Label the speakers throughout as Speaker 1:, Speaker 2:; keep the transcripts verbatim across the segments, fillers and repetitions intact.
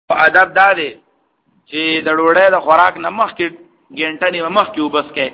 Speaker 1: ادب دا دی چې د ډوډۍ د خوراک نه مخکې ګنټه نیمه مخکې وبس کې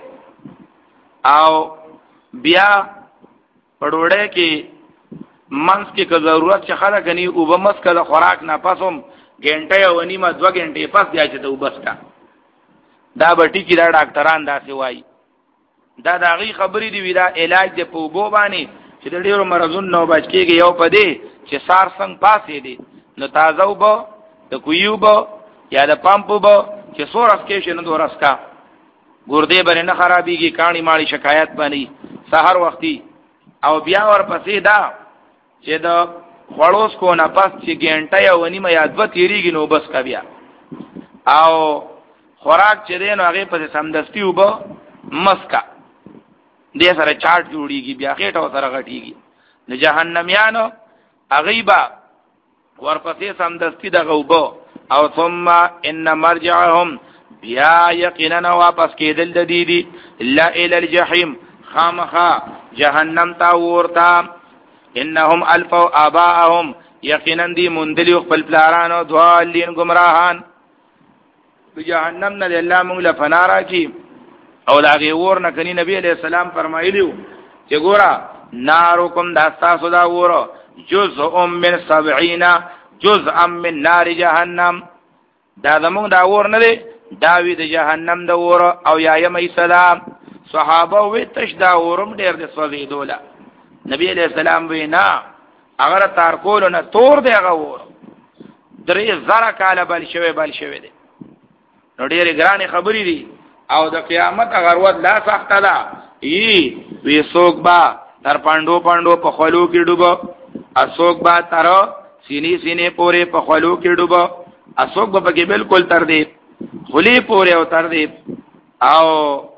Speaker 1: او بیا په ډوډۍ کې منځ کې که ضرورت چې خلک غني اوبه مسکه د خوراک نه پس هم ګنټه او نیمه دوه ګنټې پس بیا چې ته وبس کا دا به ټیکي دا ډاکټران داسې وایي دا د هغې خبرې دي وي دا علاج دی په اوبو باندې چې د ډېرو مرضونو نه بچ کېږي یو په دې چې سار څنګ پاسې دی نو تازه اوبه د کوهي اوبه یا د پمپ اوبه چې څو رس کې شي نو دو رس کا ګردې باندې نه خرابېږي کاڼي ماړي شکایت باندې سحر وختي او بیا ورپسې دا چې د خوړوس کو نه پس چې ګنټه یا ونیمه یا دوه تېرېږي نو بس کا بیا او خوراک چې دی نو هغې پسې سمدستي اوبه مسکه دې سره چاټ جوړېږي بیا خېټه ورسره غټېږي نو جهنمیانو هغې به ورپسې سمدستي دغه اوبه او ثم ان مرجعهم بیا یقینا واپس کېدل د دې دي لا الی الجحیم خامخا جهنم ته ورته انهم الفوا اباءهم یقینا دی مندلی خپل پلارانو ضالین گمراهان په جهنم نه الله موږ له فنارا کی او دا غي ور نه کني نبی علیہ السلام فرمایلیو چې ګورا نارکم دا تاسو دا ور جزء من سبعین جزءا من نار جهنم دا زموږ دا ور نه دی دا وی د جهنم د ور او یا یم السلام صحابه وی تش دا ورم ډیر د سوځي دوله نبی علیہ السلام وینا اگر تار کول نه تور دی هغه ور درې زره کاله بل شوی بل شوی دی نو ډېرې ګرانې خبرې دي او د قیامت اگر ود لا سخته ده ای وی څوک با تر پاندو پاندو په خلو کې ډوبه اسوک با تر سینې سینې پورې په خلو کې ډوبه اسوک به پکې بالکل تر دې خلی پورې او تر دې او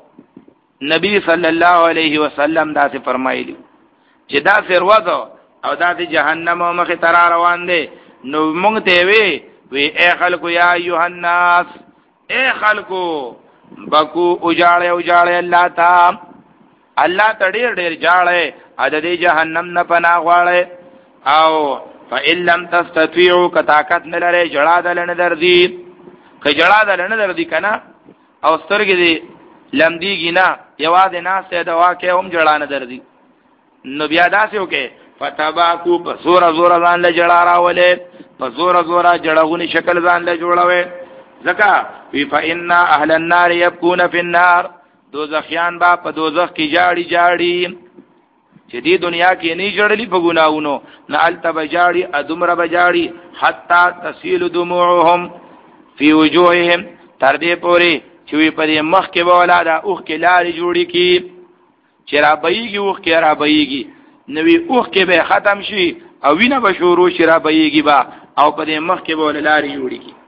Speaker 1: نبی صلی الله علیه وسلم دا څه فرمایلی چې دا سروازو او دا د جهنم مخه تر روان دي نو موږ ته وی وی اے خلکو یا ایها الناس اے خلکو بکو اجاړه اجاړه الله تا الله ته ډیر ډیر جاړه ا د جهنم نه پناه غواړي او فإن لم تستطيعوا كطاقت نه لري جړه دلنه درځي که جړه دلنه درځي کنه او سترګې دي لمدیږي نه یوازې ناسه دوا کې هم جړه نه درځي نو بیا داسې وکي فتباکو په زور زور ځان له جړه راولې په زور زور جړغونی شکل ځان له جوړوي ځکه وی فإن اهل النار يبكون في النار دوزخیان با په دوزخ کې جاړي جاړي چې دې دنیا کې نه جړلې په ګناونو نه الته بجاړي ادمره بجاړي حتا تسيل دموعهم في وجوههم تر دې پوري چې وی په دې مخ کې بولا دا اوخ کې لاري جوړي کی چې را بېږي اوخ کې را بېږي نوې اوخ کې به ختم شي او وینه به شروع شي را بېږي با او په دې مخ کې بولا لاري جوړي کی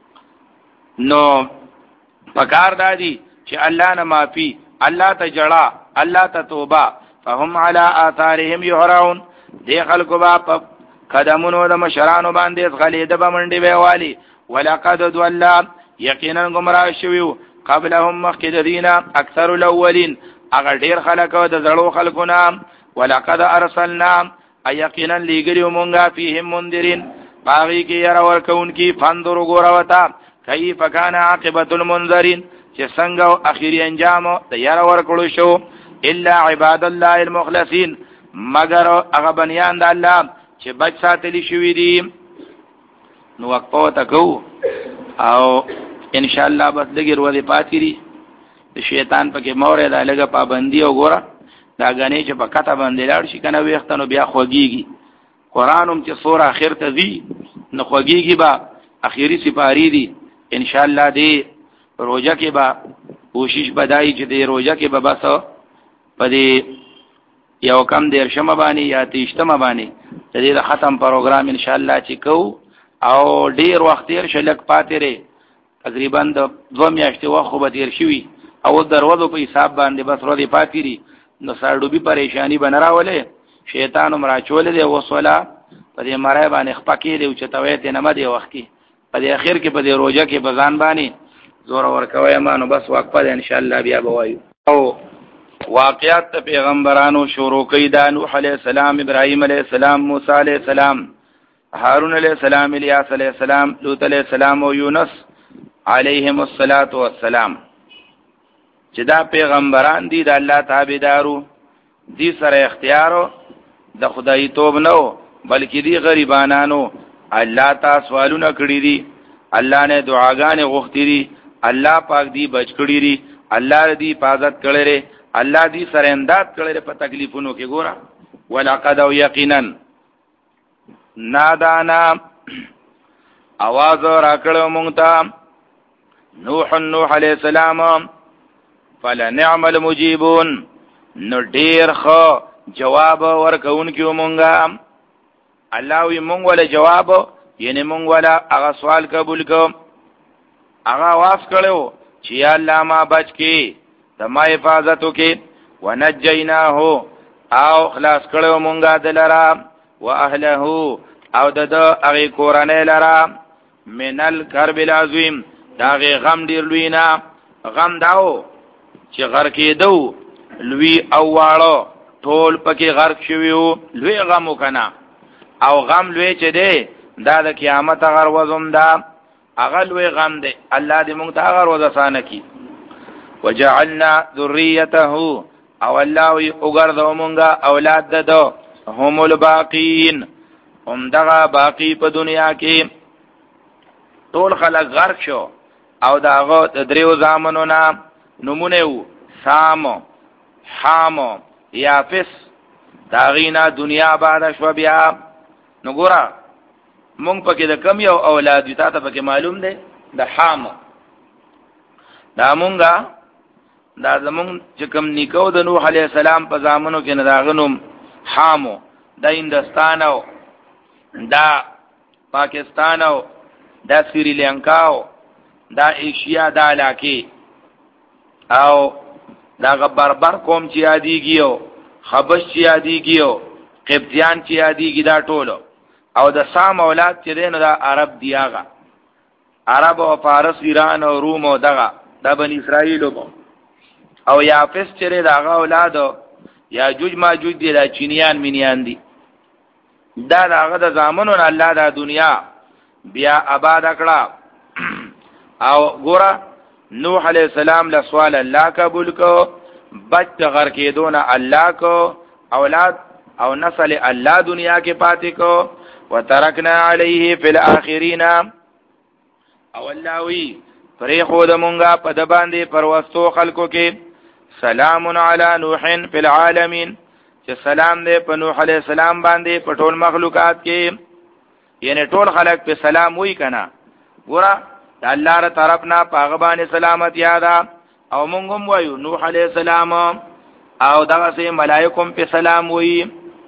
Speaker 1: نو پکار دادی چې الله نه معافي الله ته جړه الله ته توبه فهم على آثارهم يهرعون دې خلکو با په قدمونو د مشرانو باندې غلید به منډي به والی ولقد ضل یقینا گمراه شویو قبلهم مخکدین اکثر الاولین اگر ډیر خلکو د زړو خلکو نام ولقد ارسلنا یقینا لګریو مونږه فیهم منذرین باغی کې ير ورکون کی فندر غوروتا کیف کان عاقبت المنذرین چې څنګه اخیری انجام د ير ورکړو شو الا عباد الله المخلصین مگر هغه بنیان د الله چې بچ ساتلی شوی دي نو وقفو تکو او ان شاء الله بس دغه ورځې پاتې دي شیطان پکې مورې دا لګه پابندي او ګوره دا غنی چې په کته باندې لاړ شي کنه وختنو بیا خوږیږي قرانم چې سوره اخر ته دی نو خوږیږي با اخیری سپاری دي ان شاء الله دې روزه کې با کوشش بدای چې دې روزه کې به بس په دې یو کم دیر شمه باندې یا تیشتمه باندې د دې ختم پروګرام ان شاء الله چې کو او ډیر وخت یې شلک پاتې ری تقریبا د دوه میاشتې وخت به تیر شوی او دروازو په حساب باندې بس ورې پاتې ری نو سړوبي پریشانی بنراولې شیطان عمر چول دی وصلا په دې مرای باندې خپکی دی چې توې ته نه مده وخت کې په دې اخر کې په دې روزه کې بزان باندې زور ورکوي ما نو بس وقفه ان شاء الله بیا بوایو او واقعات پیغمبرانو شروع کړي د نوح علیہ السلام ابراهیم علیہ السلام موسی علیہ السلام هارون علیہ السلام، الیاس علیہ السلام، لوط علیہ السلام او یونس علیهم الصلاۃ والسلام چې دا پیغمبران دي د الله تابعدارو، دي سره اختیارو د خدای توب نو بلکې دي غریبانانو الله تاسو سوالونه کړی دي، الله نه دعاګانې غوښتي دي، الله پاک دی بچ کړی دي، الله دې حفاظت کړی لري، الله دې سره امداد کړی لري په تکلیفونو کې. ګوره ولقد او یقینا نادانا आवाज راکړو مونږ ته نوح نوح علیہ السلام فلنعم المجيبون، نو ډیر خو جواب ورکوونکو مونږه. الله وی مونږ ولا جواب، یعنی مونږ ولا هغه سوال قبول کو، هغه واس کړو چې یا الله ما بچ کی ته ما حفاظت وکي، ونجیناه او خلاص کړو مونږه دلرا واهله او د هغه کورنۍ لرا من الكرب العظیم، داغه غم ډیر لوی نه. غم داو چې غر کېدو لوی او واړو ټول پکې غرق شویو، لوی غم وکنا او غم لوی چې دی دا د قیامت غر وزم دا هغه لوی غم دی. الله دې موږ ته هغه ورځ آسانه کړي. وجعلنا ذریته او الله وی وګرځو مونږه اولاد ددو هم الباقین، هم دغه باقی په دنیا کې. ټول خلق غرق شو او داغه د دریو زامنو نام نمونه وو، سام، حام، یافس. داغینا دنیا بعد شو بیا. نو ګورا مونږ پکې د کم یو اولاد وی تا ته پکې معلوم دی د حام. دا مونږه دا زمونږ چې کوم نیکو د نوح علیہ السلام په زامنو کې نه داغنوم حامو، دا هندستان او دا پاکستان او دا سریلانکا او دا ایشیا دا علاقې او دا بربر قوم چې یادېږي، خبش چې یادېږي، قبطیان چې یادېږي، دا ټولو. او د سام اولاد چې دی نو دا عرب دی، هغه عرب او فارس، ایران او روم او دغه دا بنی اسرائیل او او یافس چې دی دغه اولاد یاجوج ماجوج دی، دا چینیان مینیان دي. دا دغه د زامنو الله دا دنیا بیا آباد کړه. او ګوره نوح علیہ السلام له سوال الله قبول کو، بچ غر کې دون الله کو، اولاد او نسل الله دنیا کې پاتې کو. وترکنا علیه فی الاخرین، او الله وی پرې خو د مونږه په د باندې پروستو خلکو کې سلام علی نوح فی العالمین، چې سلام دې په نوح علیہ السلام باندې په ټول مخلوقات کې، یعنی ټول خلق په سلام وی کنا. ګوره الله تعالی طرفنا پاغه باندې سلامت یادا، او مونږ هم وایو نوح علیہ السلام او دغه سه ملائکم په سلام وی،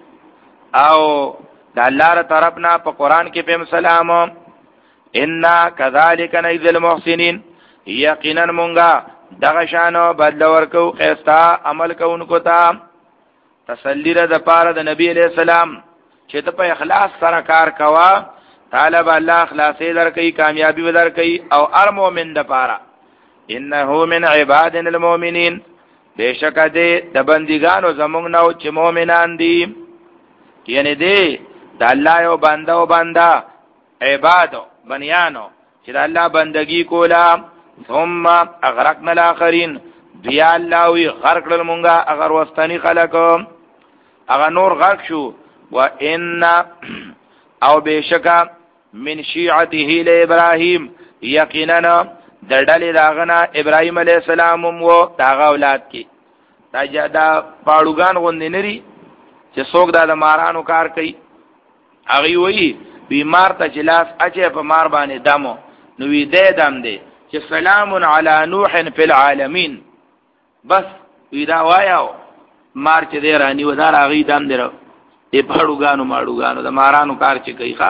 Speaker 1: او د الله تعالی طرفنا په قران کې په سلام. ان كذلك نجزي المحسنين، یقینا مونږه دغه شانو بدل ورکو خستا عمل کوونکو ته. تسلی را د پاره د نبی علیہ السلام چې ته په اخلاص سره کار کوا، طالب الله اخلاصې درکې، کامیابی ودرکې، او هر مؤمن د پاره. انه من عبادنا المؤمنین، بشک دې د بندګانو زمونږ نو چې مؤمنان دي، یعنی دې د الله یو بنده او بنده عبادو بنیانو چې د الله بندگی کولا. ثم اغرقنا الاخرین، بیا الله وی غرق کړل مونږه اگر واستنی خلکو، اگر نور غرق شو. وان او بشکا من شیعته لابراهیم، یقینا د ډلې داغنا ابراهیم علیہ السلام وو داغه اولاد کې. دا دا پاړوګان غوندې نری چې څوک دا د مارانو کار کوي، هغه وی بیمار ته جلاس اچي په مار باندې دمو، نو وی دې دم دې چې سلام علی نوح فی العالمین، بس وی دا وایو مار چې دې رانی ودار هغه دم درو. دې پاړوګانو ماړوګانو د مارانو کار چې کوي ښا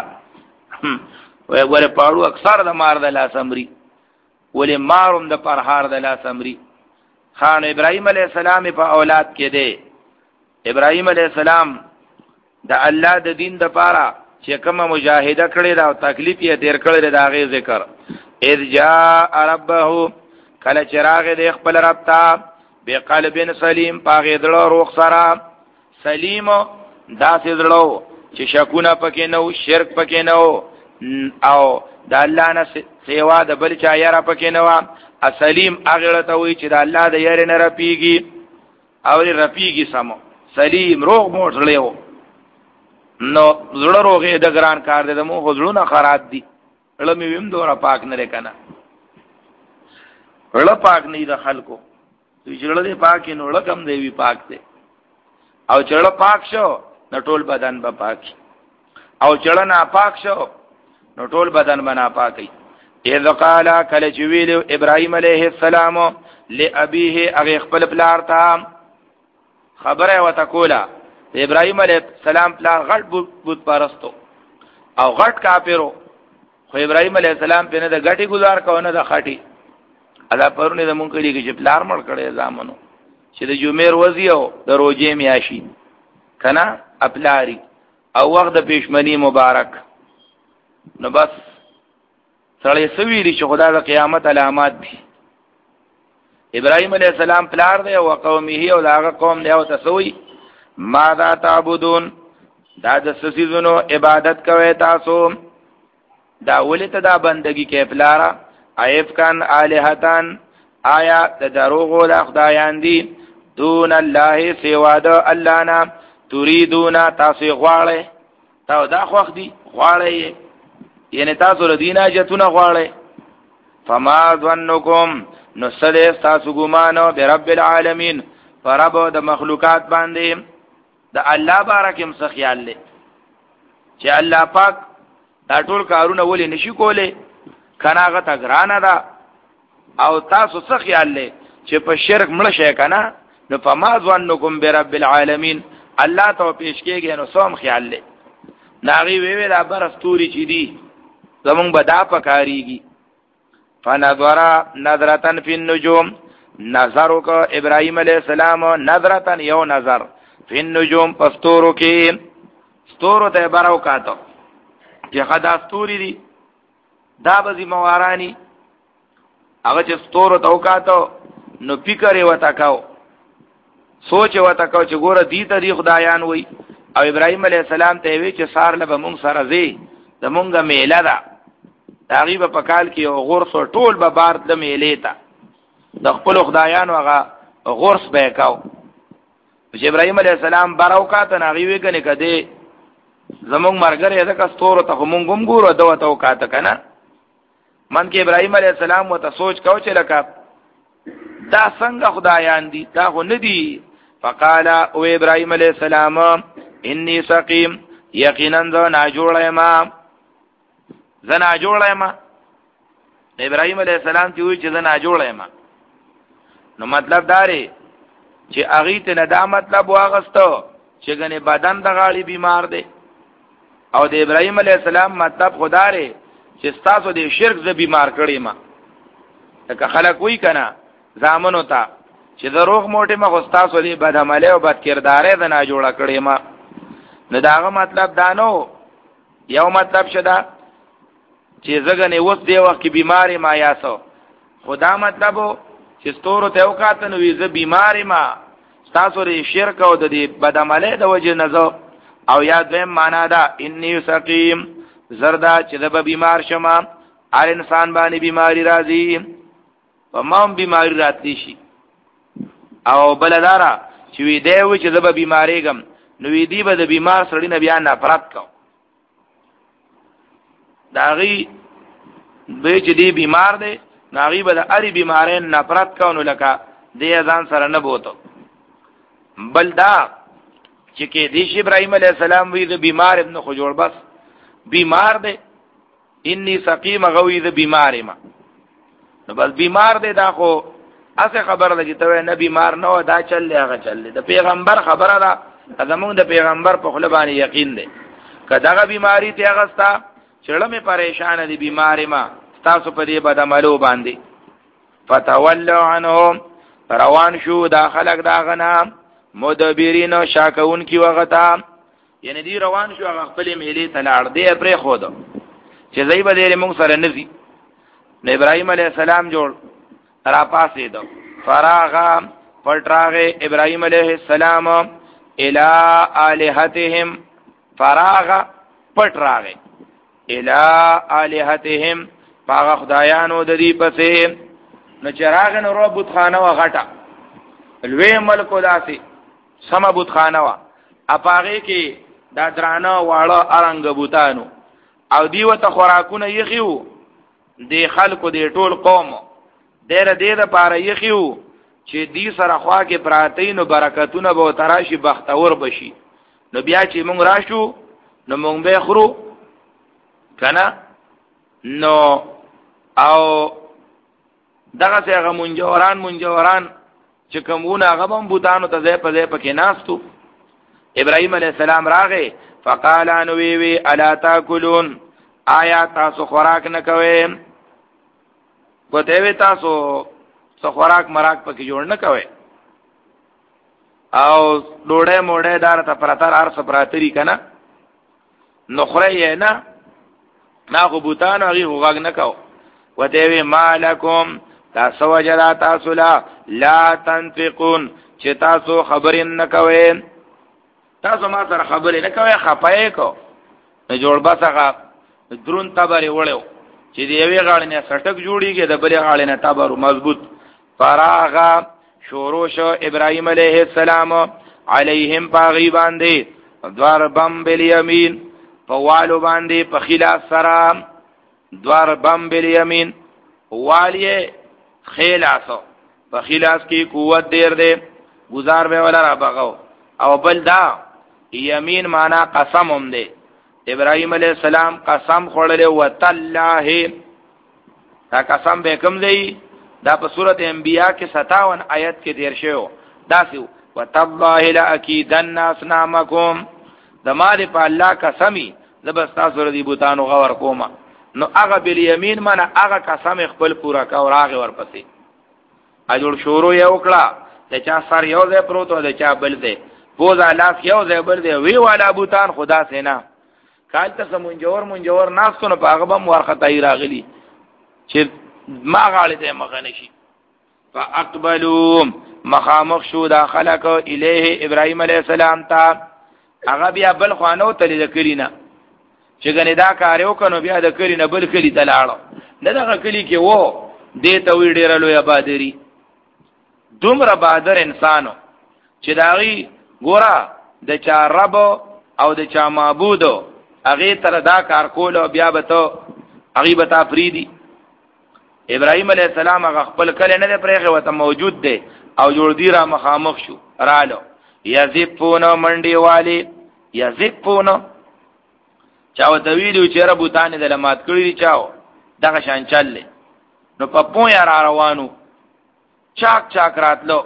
Speaker 1: وای ګوره پاړو اکثر د مار د لاس امري، ولې ماروم د پرهار د لاس امري. خان ابراهیم علیہ السلام په اولاد کې دی. ابراهیم علیہ السلام د الله د دین د پاره چې کومه مجاهده کړې دا او تکلیف یې تیر کړی دا غي ذکر. اذ جاء ربه، کله چراغ دې خپل رب ته بقلب سلیم، پاغه دړو روح سره سلیم، دا سې دړو چې شکونه پکې نو، شرک پکې نو، او د الله نه سیوا د بل چا یاره پکې نو. سلیم هغه ته وی چې د الله د یاره نه رپیږي او رپیږي سمو. سلیم روغ موټ زړیو نو زړه روغې د ګران کار دی، د مو زړونه خراب دي. اړه مې ویم دوره پاک نه کنه، اړه پاک نه د خلکو، چې اړه دې پاک نو اړه کم دی وی پاک دی. او چړه پاک شو نو ټول بدن به پاک، او چړه نه پاک شو نو ټول بدن به نه پاکي. اذ قال کله چې ویلو ابراهيم عليه السلام لابيه هغه خپل پلار ته خبره وته کوله. ابراهيم عليه السلام پلار غټ بت پرستو او غټ کافرو، خو ابراهيم عليه السلام په نه د غټي گزار کوونه د خټي. ادا پرونه د مونږ کړي چې پلار مړ کړي زامنو چې د جمعې ورځ یو د روزې میاشي کنه خپلاری او وخت د پېشمنی مبارک. نو بس سړی سویلی چې خدا د قیامت علامات دي. ابراهيم عليه السلام پلار دی او قومه او هغه قوم دی او تسوي ماذا تعبدون، دا د سسیزونو عبادت کوي تاسو، دا ولته دا بندگی کې پلارا. ایف کان الہتان آیا د دروغو د خدایان دي، دون الله سوا د الله نه، تريدون تاسو غواړئ، تاسو دا خوښ دي غواړئ، یعنی تاسو ردینا جتونه غواړئ. فما ظنکم نسل تاسو ګمانو برب العالمین، فرب د مخلوقات باندې د الله بارکم څه خیال لې چې الله پاک دا ټول کارونه ولې نشي کوله، کناغه تا ګرانه ده. او تاسو څه خیال لې چې په شرک مړ شي کنه، نو فما ظنکم برب العالمین الله ته پیش کېږي نو سوم خیال لې ناغي وی وی دا برستوري چي دي زمون بدا پکاريږي. فنظر نظرتن فی النجوم، نظر کو ابراهيم عليه السلام نظرتن یو نظر فی النجوم پستورو کې، ستورو ته براو کاته چې خدا ستوري دي دا بزي موارانی هغه چې ستورو ته وکاته نو فکر یې وتا کاو، سوچ یې وتا کاو چې ګوره دې ته دی خدایان وای. او ابراهيم عليه السلام ته وی چې سار له مونږ سره زی د مونږه میله ده، تغیب په کال کې او غرس ټول به بار د میلې ته د خپل خدایان هغه غرس به کاو. چې ابراهيم عليه السلام براو کاته نغي وی کنه کده زمونږ مرګره ده کستور ته مونږ هم ګورو دوه تو کاته کنه. من کې ابراهيم عليه السلام وته سوچ کاو چې لکه دا څنګه خدایان دي، دا خو نه دي. فقال او ابراهيم عليه السلام انی سقیم، یقینا ذو ناجوړه ما زنا جوړه ما. ابراهيم عليه السلام ته وی چې زنا جوړه ما، نو مطلب داري چې اغه ته نه دا مطلب واغستو چې غنه بدن د غاړي بیمار دی. او د ابراهيم عليه السلام مطلب خداره چې تاسو د شرک ز بیمار کړی ما. لکه خلک وی کنه زامنو ته چې د روغ موټه ما خو تاسو دی بد عمله او بد کردارې د نه جوړه کړی ما. نه داغه مطلب دانو، یو مطلب شدا چې زګنه وس دی وخت کې بیماری ما یاسو، خدا مطلب چې ستورو ته وکاتنو وی ز بیماری ما تاسو ری شرک او د دې بد عمله د وجه نزو. او یاد ویم معنا دا انی سقیم، زردا چې د بیمار شمه، هر انسان باندې بیماری راځي و ما هم بیماری راتلی شي. او بلدارا چې وی دی و چې د بیماری غم نو وی دی به د بیمار سړی نه بیا نفرت کو، داغي به چې دی بیمار دی ناغي به د اړي بیمارین نفرت کو، نو لکه دی ځان سره نه بوته. بل دا چې کې دیش ابراهيم عليه السلام وی د بیمار ابن خو جوړ بس بیمار دی، انی سقیم غوی د بیمار ما، نو بس بیمار دی. دا خو اسه خبر ده چې ته نه بیمار نه، دا چل هغه چل د پیغمبر خبره ده، زمونږ د پیغمبر په خله باندې یقین دی. کداغه بیماری ته هغه چړه مې پریشان دي بیمار ما تاسو په دې بد عملو باندې. فتولوا عنهم، روان شو دا خلق دا غنا مدبرین شاکون کی وغتا، یعنی دی روان شو هغه خپل میلې تلاړ دی پرې خود چې زئی به دې موږ سره نزي. نو ابراهيم عليه السلام جوړ را پاسې دو فراغ پټراغه ابراهيم عليه السلام الی الہتهم فراغ پټ راغی الی الہتهم باغ خدایانو د دې پسې نو چراغ نو رو بوت خانه وا غټه لوی ملکو داسي سم بوت خانه وا اپاغه کې دا درانه واړه ارنګ بوتانو او دیو ته خوراکونه یخیو دی خلکو دی ټول قوم ډېر ډېر پاره یخیو چې دی سره خوا کې پراتین او برکتونه به تراشي بختور بشي نو بیا چې مونږ راشو نو مونږ به خورو کنه نو او دغه څنګه منجوران منجوران چې کومونه غبم بوتانو ته ځای په ځای پکې ناستو ابراهيم عليه السلام راغې فقال ان وی وی الا تاكلون آیا تاسو خوراک نه کوئ کوته وی تاسو څو خوراک مراک پکې جوړ نه کوئ او ډوړې موړې دار ته پرتر ارس پراتری کنه نو خړې نه ناغو بوتان هغه غوغ نه کو وته وی مالکم تاسو وجلا تاسو لا لا تنفقون چې تاسو خبرې نه کوئ تاسو ما سره خبرې نه کوئ خپای کو نه جوړ باسه درون تبرې وړو چې دی یوې غاړې نه سټک جوړیږي د بلې غاړې نه تبر مضبوط فراغا شوروش ابراهيم عليه السلام عليهم باغي باندې دوار بم بالیمین فوالو باندې په خلاف سره دوار بم بالیمین والیه خلاصو په خلاص کې قوت ډیر دی گزار به ولا را بغاو او بل دا یمین معنا قسم هم دی ابراهيم عليه السلام قسم خورل او تالله دا قسم به کوم دی دا په سورته انبیاء کې ستاون آیت کې دیر شوی دا سی وتالله لاکیدن اسنامکم د مال په الله قسمی زبستا سور دی بوتانو غور کوما نو هغه بل یمین معنا هغه قسم خپل پورا کا او راغه ورپسې اجور شروع یو کړه د چا سر یو ځای پروت او د چا بل ځای بوزا لاس یو ځای بل ځای وی والا بوتان خدا سینا کال ته سمونجور منجور ناس کو نه پاغه بم ورخته راغلی چې ما غاړه ته مخنه شي فاقبلوا مخامخ شو دا خلق الیه ابراهيم عليه السلام تا هغه بیا بل خوانو تل ذکرینا چې ګنې دا کار یو کنو بیا د کری نه بل کلی تلاړو نه دغه کلی کې وو دې ته وی ډیر لوی آبادری دومره بادر انسانو چې داغي ګورا د چا رب او د چا معبود هغه تر دا کار کول بیا به ته هغه به تا فریدي ابراهيم عليه السلام هغه خپل کله نه پرېغه وته موجود دی او جوړ دی را مخامخ شو رالو یذفون منډي والی یذفون چاو ته ویلو چې رب تانه د لمات کړی چاو دغه شان چلې نو په پویا را روانو چاک چاک راتلو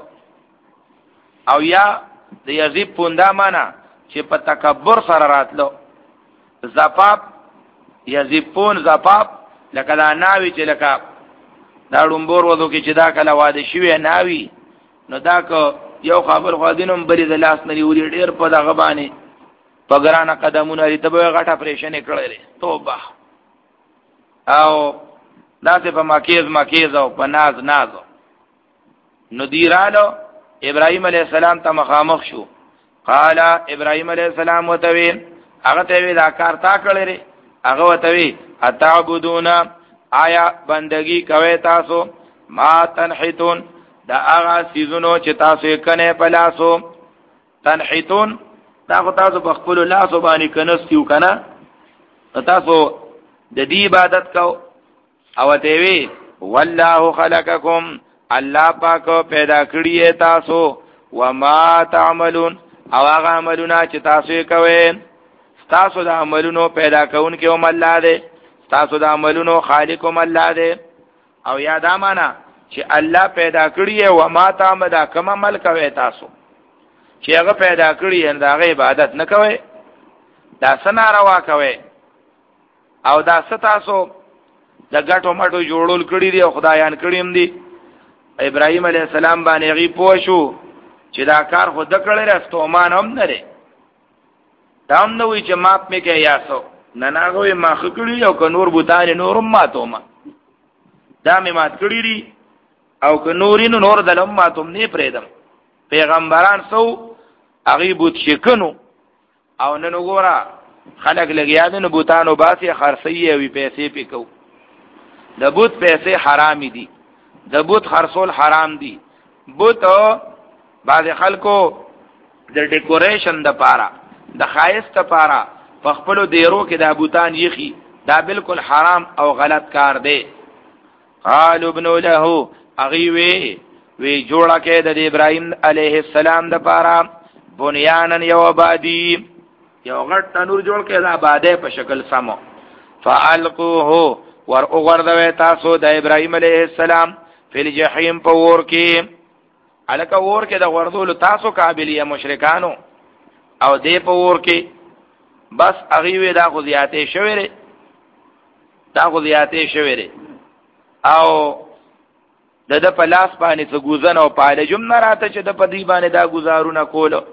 Speaker 1: او یا د یذفون دا معنا چې په تکبر سره راتلو زپاپ یذفون زپاپ لکه دا ناوی چې لکه دا ډومبور وځو کې چې دا کله واده شوی ناوی نو دا که یو خبر خو دینم بری د لاس نری وری ډیر په دغه باندې په ګرانه قدمونه لري ته به غټه پریشنې کړلې توبه او داسې په مکیز مکیز او په ناز ناز نو دیرالو ابراهيم عليه السلام ته مخامخ شو قال ابراهيم عليه السلام وتوی هغه ته وی دا کار تا کړی هغه وتوی اتعبدون آیا بندگی کوي تاسو ما تنحتون دا هغه سيزونو چې تاسو یې کنه پلاسو تنحتون دا خو تاسو په خپل لاسو باندې کنستیو کنه تاسو د دې عبادت کو او ته وی والله خلقکم الله پاک پیدا کړی تاسو وما تعملون او هغه عملونه چې تاسو یې کوئ تاسو د عملونو پیدا کون کې هم الله دی تاسو د عملونو خالق هم الله دی او یاد امانه چې الله پیدا کړی او ما تعمدا کوم عمل کوي تاسو چې هغه پیدا کړی ان دا غي عبادت نه کوي دا سناروا کوي او دا ستاسو د ګټو مټو جوړول کړی دی او خدایان کړیم دی ابراهيم عليه السلام باندې غي پوښو چې دا کار خود کړی راستومان هم نه لري دا هم نو چې ماپ مې کې یاسو نه ناغوي ما خکړی او ک نور بوتان نورم ماتوما دا مې مات کړی دی او ک نورینو نور دلم ماتوم نه پرېدم پیغمبران سو هغه بوت شکنو او نن وګورا خلق لګیا دي نو بوتانو باسي خرڅي او پیسې پکو د بوت پیسې حرام دي د بوت خرڅول حرام دي بوت بعض خلکو د ډیکوریشن د پاره د خایست لپاره په خپل دیرو کې د بوتان یخي دا بالکل حرام او غلط کار دی قالوا ابن له اغي وی وی جوړه کې د ابراهيم عليه السلام د پاره بنيانن یو آبادی یو غټ تنور جوړ کې د آباده په شکل سمو فالقوه ور اوغردوي تاسو د ابراهيم عليه السلام فل جهنم په ور کې الکه ور کې د وردول تاسو قابلیه مشرکانو او دې په ور کې بس اغي وی دا خو زیاتې شوې دا خو زیاتې شوې او د د پلاس باندې څه ګوزن او پاله جم نه راته چې د پدی باندې دا گزارونه کولو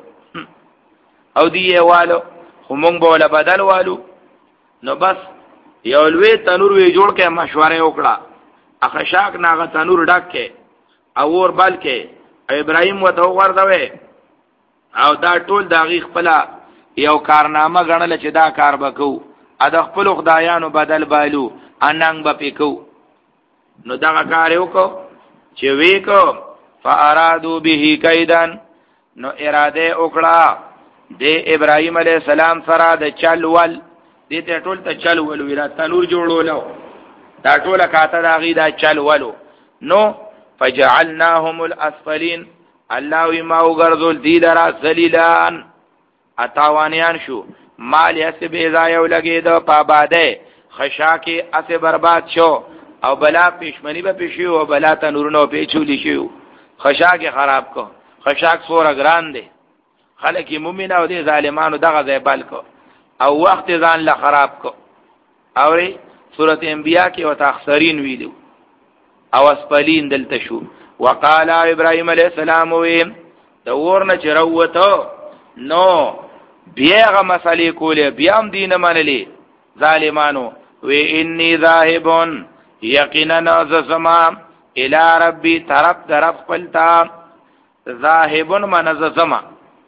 Speaker 1: او دی یوالو خو مونږ بوله بدل والو نو بس یو لوی تنور وی جوړ کې مشوره وکړه اخشاک ناغه تنور ډک کې او ور بل کې ابراهيم وته ورځوي او دا ټول داغي خپل یو کارنامه غنل چې دا کار وکاو ا د خپل خدایانو بدل بالو اننګ به پکو نو دا کار وکاو چې ویکو فارادو به کیدن نو اراده وکړه د ابراهيم عليه السلام سره د چل ول دې ته ټول ته چل ول ویرا تنور جوړولو دا ټول کاته داغي دا چل ولو نو فجعلناهم الاسفلين الله ما وغرذل دي درا ذلیلان اتاوانیان شو مال یس به ځایو لګید په باده خشاکه اسه برباد شو او بلا پښمنی به پښیو او بلا تنورونو پیچولی شو خشاکه خراب کو خشاک سور ګران دي خلک مومن او دي ظالمانو دغه ځای بل کو او وخت ځان له خراب کو اوري سورۃ انبیاء کې وت اخسرین ویلو او اسفلین دلته شو وقال ابراهيم عليه السلام وي د ورنه چروته نو بیاغه مسالې کوله بیا هم دین منلې ظالمانو وی انی ذاهبون یقینا زما الى ربي طرف طرف پلتا ذاهبون من زما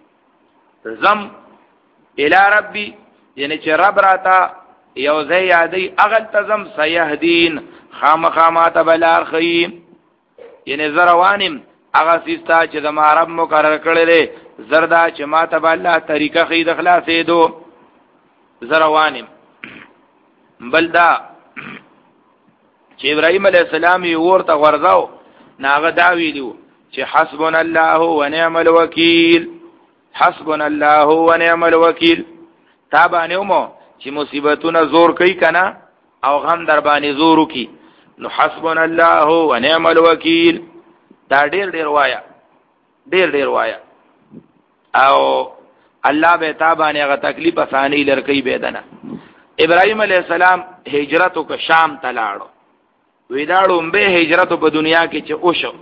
Speaker 1: زم الى ربي یعنی چې رب راتا یو ځای یادی اغل تزم سيهدين خامخامات بلار خیم یعنی زروانم اغا سیستا چې زما رب مقرر کړل زردا چې ما ته الله طریقه خې د خلاصې دو زروانم بلدا چې ابراهيم عليه السلام یې ورته ورځاو ناغه دا ویلو چې حسبنا الله ونعم الوکیل حسبنا الله ونعم الوکیل تابانه مو چې مصیبتونه زور کوي کنه او غم در باندې زور کوي نو حسبنا الله ونعم الوکیل دا ډیر ډیر وایا ډیر ډیر وایا او الله به تابانه هغه تکلیف اسانی لرکې بيدنه ابراهيم عليه السلام هجرت کو شام ته لاړو ویداړو به هجرت په دنیا کې چې اوشو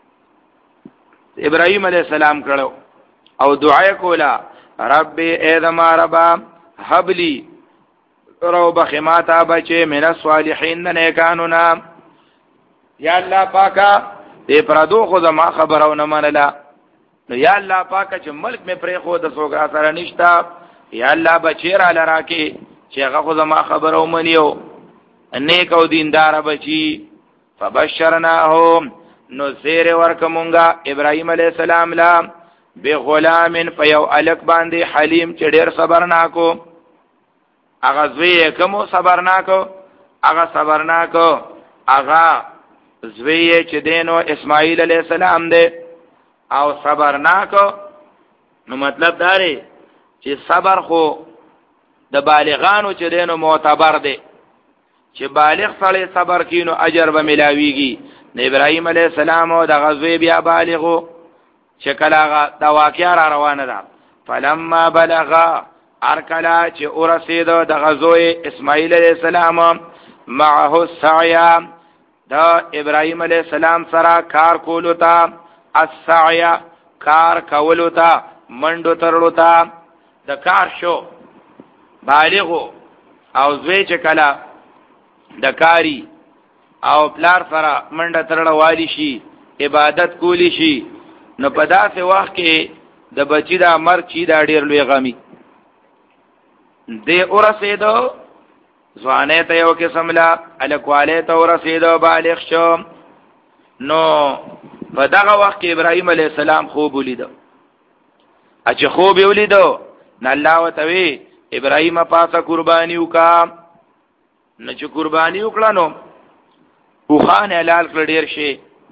Speaker 1: ابراهيم عليه السلام کړو او دعا کولا رب ادم ربا حبلی رو بخماتا بچه من الصالحین نیکانو نام یا اللہ پاکا دے پردو خود ما خبرو نمانلا نو یا اللہ پاکا چه ملک میں پری خود سوگرا سر نشتا یا اللہ بچه را لراکی چه خود ما خبرو منیو نیک او دیندار بچی فبشرناهم نو زیر ورکمونگا ابراہیم علیہ السلام لا بی غلامن پیو الک باندی حلیم چه دیر صبرناکو اغا زوی کمو صبرناکو اغا صبرناکو اغا زوی چه دینو اسماعیل علیہ السلام دے او صبرناکو نو مطلب داری چه صبر خو د بالغانو چه دینو معتبر دے چه بالغ سړی صبر کینو اجر به ملاویږي د ابراهیم علیه السلام او د غزوی بیا بالغو چې کله دا واقعا را روانه ده فلما بلغ ارکلا چې ورسید د غزوی اسماعیل علیه السلام معه السعی دا ابراهیم علیه السلام سره کار کولو تا السعی کار کولو تا منډو ترلو تا د کار شو بالغو او زوی چې کله د کاری او پلار سره منډه ترړه والی شي عبادت کولی شي نو په داسې وخت کې د بچی دا مرګ چی دا ډیر لوی غمی دې ورسېدو ځوانه ته یو قسم لا الکواله ته ورسېدو بالغ شو نو په دغه وخت کې ابراهيم عليه السلام خوب ولیدو اچ خوب ولیدو نه الله وتوي ابراهيم پاسه قرباني وکا نه چې قرباني وکړه نو خو خان حلال کړ ډیر شي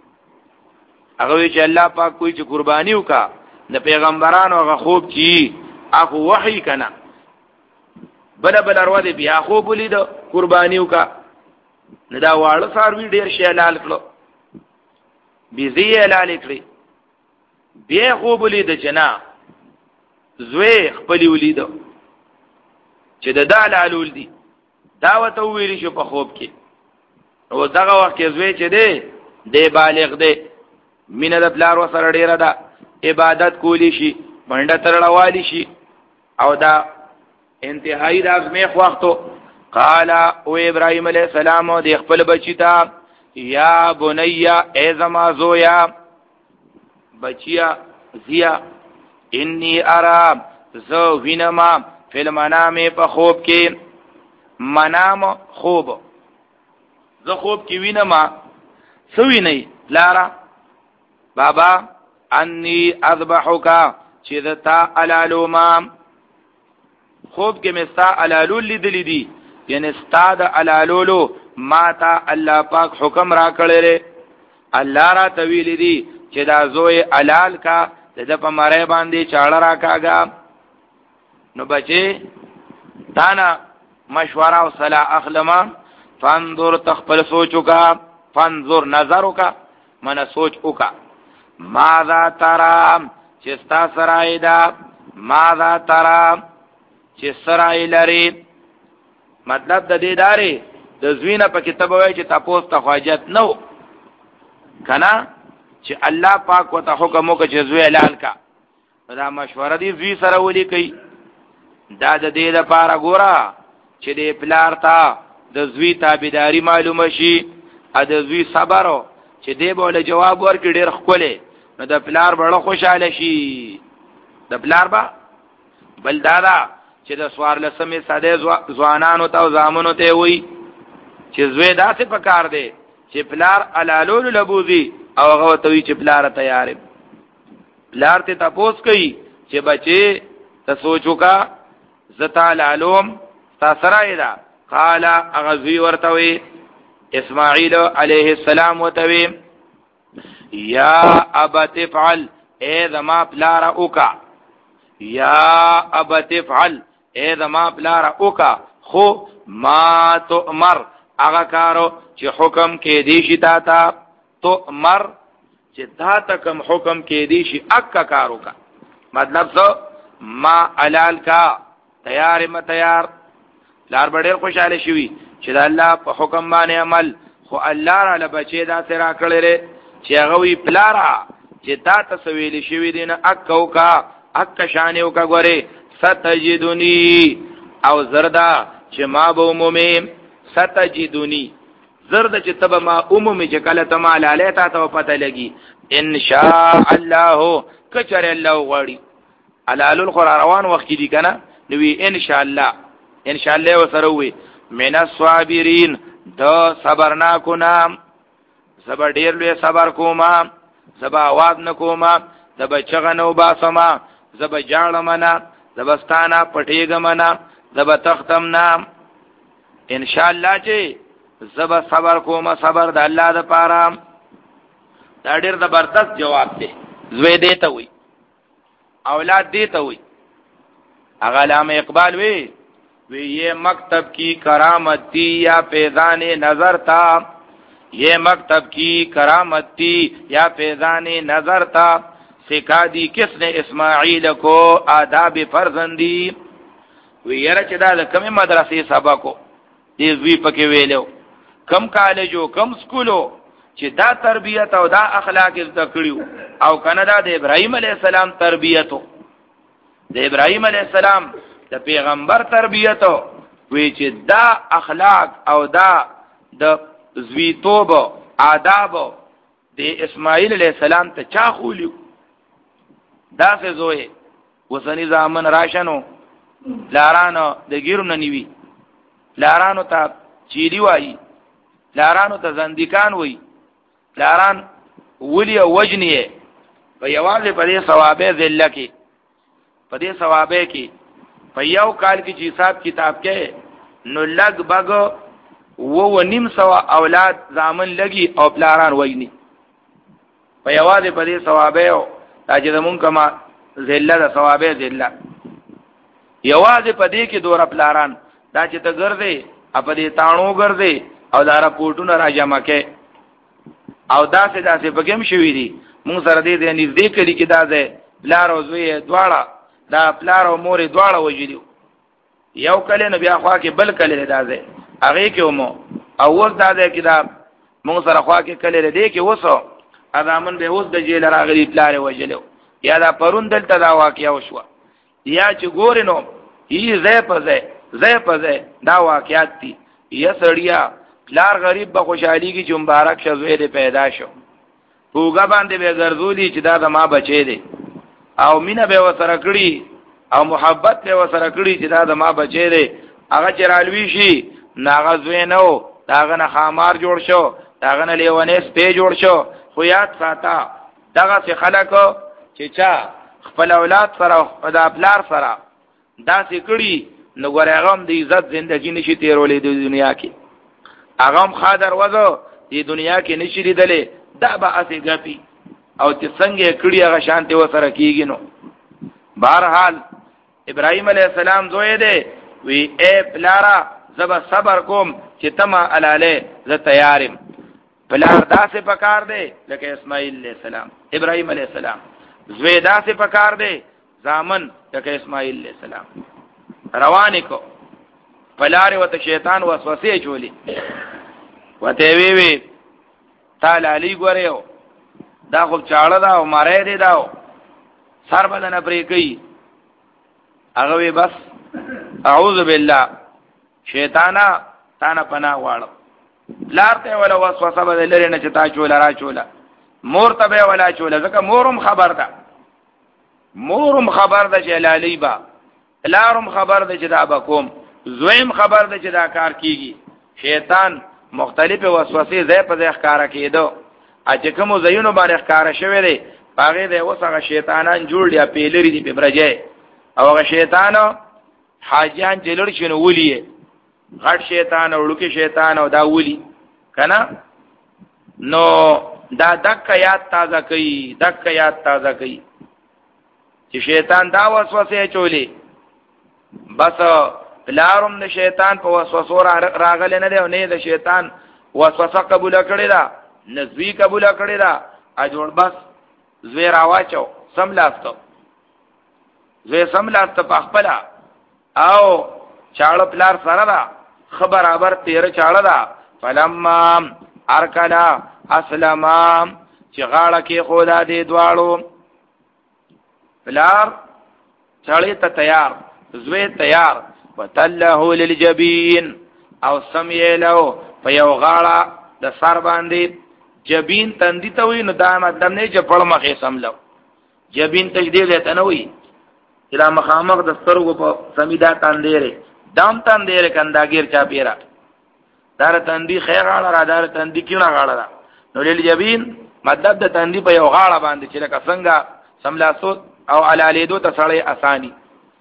Speaker 1: هغه چې الله پاک کوئی چې قرباني وکا د پیغمبرانو هغه خوب کی اخو وحي کنا بل بل اروا دې بیا خوب ولیدو قرباني وکا نه دا واړه ساروي ډیر شي حلال کړو بيزي حلال کړی بیا خوب ولیدو جنا زوی خپل ولیدو چې د دالالول دي دا وته ویل شو په خوب کې او دغه وخت کې زوی چې دی دی بالغ دی مینه د پلار وسره ډیره ده عبادت کولی شي منډه ترړوالی شي او دا انتهایی د ازمیخ وختو قال او ابراهيم عليه السلام د خپل بچی ته یا بنیا ای زما زویا بچیا زیا انی ارا زو وینما فی المنام په خوب کې منام خوب زه خوب کې وینما سوی نه لارا بابا انی اذبحک چې دتا علالوما خوب کې مستا علالول لیدلې دي یعنی استاد علالولو ما تا الله پاک حکم را کړل الله را تویل دي چې دا زوی علال کا د په مړې باندې چاړه را کاګا نو بچي دانا مشوره او صلاح اخلما فانظر تخپل سوچوکا فانظر نظروکا من سوچ اوکا ماذا ترى چستا سرای دا ماذا ترى چې سرای لري مطلب د دې داري د زوینه په کتاب وای چې تاسو ته حاجت نو کنا چې الله پاک وته حکم وکړي چې زوی اعلان کا دا مشوره دی زوی سره ولي کوي دا د دې لپاره ګوره چې د پلار ته د زوی تابعداري معلومه شي ا د زوی صبر چې دی بوله جواب ورکړي ډېر خپله نو د پلار بڑا خوشاله شي د پلار با بل دادا چې د سوار لسمه ساده ځوانانو ته زامنو ته وي چې زوی داسې پکار دی چې پلار علالول لبوزي او هغه ته وي چې پلار تیار پلار ته تاسو کوي چې بچي ته سوچو کا زتا علالوم تا سره دا قال اغزوی ورتوي اسماعیل علیہ السلام وتوي یا ابت افعل اے ذما پلارا اوکا یا ابت افعل اے ذما پلارا اوکا خو ما تؤمر اغا کارو چې حکم کې دی شي تا تا تؤمر چې تا تکم حکم کې دی شي اکا کارو کا مطلب سو ما علال کا تیار ما تیار لار بډیر خوشاله شوی چې الله په حکم باندې عمل خو الله را لبچې دا سره کړل چې هغه وی پلارا چې تا تسویل شوی دین اکو کا اک شانیو کا غره ستجدونی او زردا چې ما به عمومي ستجدونی زرد چې تب ما عمومي چې کله تما لاله تا ته پته لګي ان شاء الله کچر الله غړي علال القرآن وخت دي کنه نو ان شاء الله ان شاء الله وسره وي من الصابرین دو صبرنا کو نام زبا ډیر لوی صبر کوما زبا आवाज نکوما زبا چغنو باسما زبا جاړمنا زبا ستانا پټیګمنا زبا تختم نام ان شاء الله چې زبا صبر کوما صبر د الله د پاره دا ډیر زبردست جواب دی زوی دیته وي اولاد دیته وي اغه علامه اقبال وی وی یہ مکتب کی کرامت تھی یا فیضان نظر تھا یہ مکتب کی کرامت تھی یا فیضان نظر تھا سکھا دی کس نے اسماعیل کو آداب فرزندی وی یره چې دا د کومه مدرسې سبقو دې زوی پکې ویلو کم کالجو کم سکولو چې دا تربیت او دا اخلاق زده کړیو او کنه دا د ابراهیم علی السلام تربیتو د ابراهیم علی السلام د پیغمبر تربیتو وی چې دا اخلاق او دا د زویتوب آداب د اسماعیل علیہ السلام ته چا خولیو دا څه زوی وسنی زامن راشنو لارانو د ګیرو نه نیوي لارانو ته چيري وایي لارانو ته زندکان وایي لاران ولی او وجنیه په یوازې په دې ثوابه ذله کې په دې ثوابه کې په یو کال کې چې حساب کتاب کې نو لګ بګ و و نیم سوا اولاد زامن لګي او پلاران وایي په یوازې په دې ثوابه او تاجدمون کما ذله د ثوابه ذله یوازې په دې کې دور پلاران دا چې ته ګرځې په دې تانو ګرځې او دا راپورټونه راجمع کې او داسې داسې بګم شوې دي مونږ سره دې دې نږدې کړي کې دا ده پلار او زوی دواړه دا پلار او مور دواړه وجلیو یو کله نو بیا خوا کې بل کله دا ده هغه کې مو او ور دا ده کې دا مونږ سره خوا کې کله دې کې وسو ادمن به اوس د جیل راغلي پلار وجلیو یا دا پرون دلته دا واقعیا وشو یا چې ګورینو یی زې پزې زې پزې دا واقعیت دي یا سړیا پلار غریب به خوشحالي کې چې مبارک شوه دې پیدا شو پوګه باندې به ګرځولي چې دا د ما بچي دي او مینه به وسره کړی او محبت به وسره کړی چې دا د ما بچي دي هغه چرالوي شي ناغزوي نو داغه نه خامار جوړ شو داغه نه لیونه سپې جوړ شو خو یاد ساته دغه څه خلکو چې چا خپل اولاد سره د خپلار سره دا سې کړی نو ګورغم د عزت ژوندۍ نشي تیرولې د دنیا کې اغم خادر وځو د دنیا کې نشي لیدلې دا به اسې غپی او چې څنګه کړي هغه شانته وسره کیږي نو بهرحال ابراهيم عليه السلام زوی دی وی اے پلارا زب صبر کوم چې تما علاله ز تیارم پلار داسې پکار دی لکه اسماعیل علیہ السلام ابراهيم علیہ السلام زوی داسې پکار دی زامن لکه اسماعیل علیہ السلام روان کو پلار وته شیطان وسوسه چولی وته وی وی تعالی علی ګوریو دا خو چاړه دا او مارې دی دا سر بدن پرې کوي هغه وی بس اعوذ بالله شیطانا تانا پناه واړو لارته ولا وسوسه بدلره نه چتا چولا را چولا مور ته ولا چولا ځکه مورم خبر ده مورم خبر ده چې لالی با لارم خبر ده چې دا بکوم زویم خبر ده چې دا کار کیږي شیطان مختلف وسوسې زې په ځای ښکارا کېدو اچې کوم زینو باندې ښکارا شوی دی هغه د وسغه شیطانان جوړ یا پیلری دی په برجه او هغه شیطانو حاجیان جلړ شنو ولي غټ شیطان او لوکي شیطان او دا ولي کنه نو دا دک یاد تازه کوي دک یاد تازه کوي چې شیطان دا وسوسه چولي بس لارم د شیطان په وسوسه راغله نه دی او نه د شیطان وسوسه قبول کړی دا نزوی قبول کړی دا اجوړ بس زوی راواچو سملاستو زوی سملاستو په خپل او چاړه پلار سره دا خبر ابر تیر چاړه دا فلما ارکلا اسلام چې غاړه کې خدا دې دواړو پلار چاړه ته تیار زوی تیار وتله للجبین او سمیلو په یو غاړه د سر باندې جبین تندی ته وي نو دا مطلب نه چې پړ مخې سملو جبین تجدید ته نه وي اله مخامخ د سترګو په سمیدا تاندېره دام تاندېره کنداګیر چا پیرا دار تندی خیر غاړه را دار تندی کیونه غاړه را نو للجبین مطلب د تندی په یو غاړه باندې چې لکه څنګه سملا صوت او علالیدو ته سړی اسانی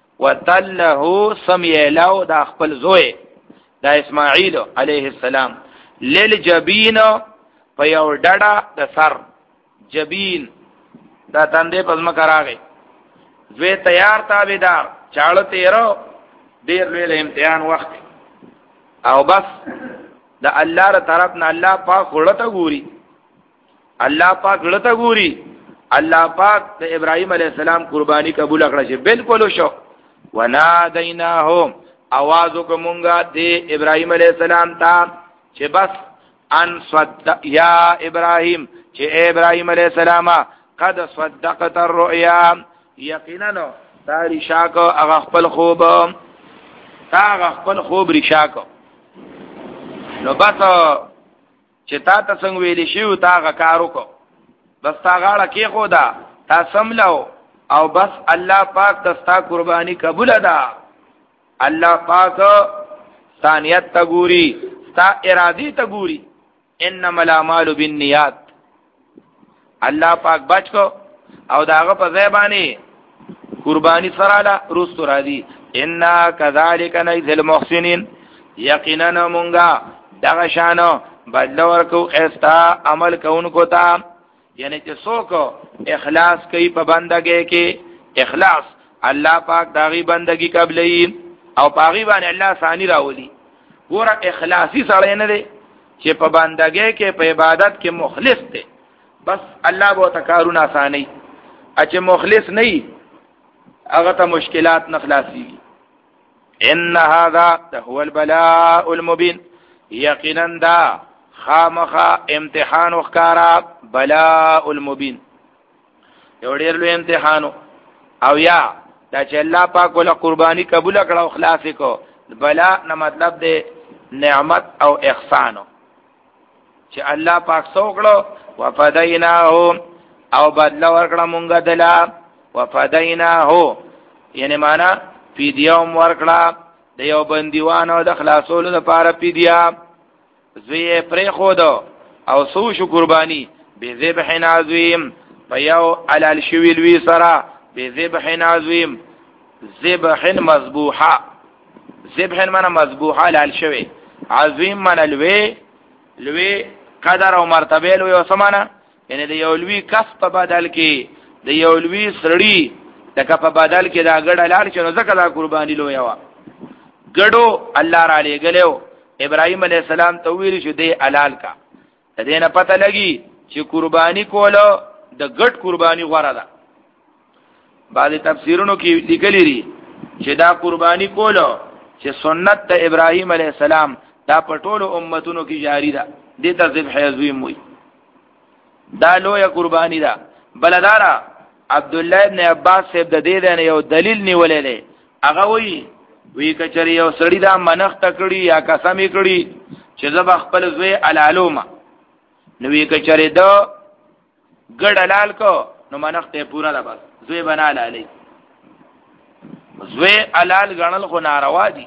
Speaker 1: وتله سمیلو دا خپل زوی دا اسماعیل علیه السلام للجبین په یو ډډه د سر جبین دا تندې پزما کراغه زوی تیار تابعدار چاړه تیرو ډیر لوی امتحان وخت او بس د الله تر طرف نه الله پاک ورته ګوري الله پاک ورته ګوري الله پاک د ابراهيم عليه السلام قرباني قبول کړه چې بالکل شو ونادیناهم आवाज وکمونګه د ابراهيم عليه السلام ته چې بس ان صدق یا ابراهيم چې ابراهيم عليه السلام قد صدقت الرؤيا یقینا تا رشاکو هغه خپل خوب تا هغه خپل خوب رشاکو نو بس چې تا ته څنګه ویل شي تا هغه کارو کو بس تا غاړه کې خدا تا سملو او بس الله پاک دستا قربانی قبول ده الله پاک ثانیت تګوري ستا ارادي تګوري انما الاعمال بالنیات الله پاک بچ کو او داغه په ځای باندې قربانی سره لا رستو را دي ان كذلك نجزي المحسنين یقینا مونږه دغه شانو بدل ورکو استا عمل کوونکو ته یعنی چې څوک اخلاص کوي په بندګۍ کې اخلاص الله پاک داغي بندګي قبلې او پاغي باندې الله ثاني راولي ګوره اخلاصي سره نه دی چې په بندګۍ کې په عبادت کې مخلص دی بس الله به تکارون آساني اچ مخلص نه هغه ته مشکلات نه خلاصي ان هذا هو البلاء المبين یقینا دا خامخا امتحان وکارا بلاء المبين یو ډیر لوی امتحانو او یا دا چې الله پاک ول قرباني قبول کړه او خلاص کو بلا نه مطلب دی نعمت او احسانو چې الله پاک سوکړو وفدیناه او بدل ورکړه مونږه دلا وفدیناه یعنی معنا فدیوم ورکړه د یو بندیوانو د خلاصولو لپاره فدیه زوی پرې خود او سو شو قربانی به ذبح عظیم فیو علل شویل وی سرا به ذبح عظیم ذبح مذبوحه ذبح معنا مذبوحه علل شوی عظیم معنا لوی لوی قدر او مرتبه لوی سمانه یعنی د یو لوی کس په بدل کې د یو لوی سړی د کف په بدل کې دا ګډه لال شنو زکه دا قربانی لوی وا ګډو الله را لګلو ابراهيم عليه السلام ته ویل شو دی حلال کا دې نه پته لګي چې قرباني کوله د ګډ قرباني غوړه ده بعض تفسیرونو کې لیکلي دي چې دا قرباني کوله چې سنت د ابراهيم عليه السلام دا په ټولو امتونو کې جاری ده دې ته ذبح عظیم وي دا لویه قربانی ده بلدارا عبد الله ابن عباس صاحب د دې نه یو دلیل نیولې ده هغه وی وی کچری یو سړی دا منخ تکړی یا قسم کړی چې زب خپل زوی علالوما نو وی کچری دا ګډ حلال کو نو منخ ته پورا ده بس زوی بنا لالی زوی حلال غنل خو ناروا دي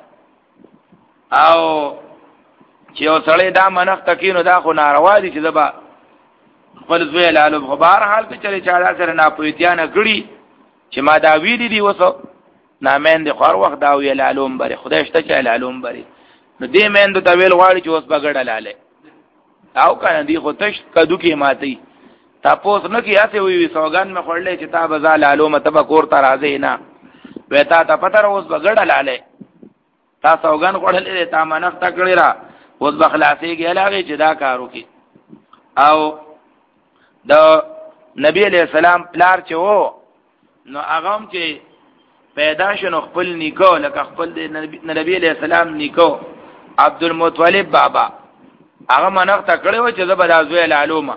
Speaker 1: او چې یو سړی دا منخ تکینو دا خو ناروا دي چې زبا خپل زوی حلالو خو بهر حال کې چلی چا سره ناپوهتیا نه کړی چې ما دا ویلی دی وسو نامین دی خور وخت دا وی حلالوم بری خدای شته چې حلالوم بری نو دې مین د تویل غواړي چې اوس بغړ حلاله او کنه دی خو تش کدو کې ماتي تاسو نو کې اسه وی سوګان مې خړلې چې تا بزا حلالوم تبا کور ته راځي نه وتا ته پتر اوس بغړ حلاله تا سوګان خړلې تا منښت کړی را اوس بخلاصي کې علاوه چې دا کارو کې او د نبی علیہ السلام پلار چې وو نو هغه چې پیدا شنو خپل نیکو لکه خپل د نبی علیہ السلام نیکو عبد المطلب بابا هغه منغ تکړه و چې زبر ازوی العلومه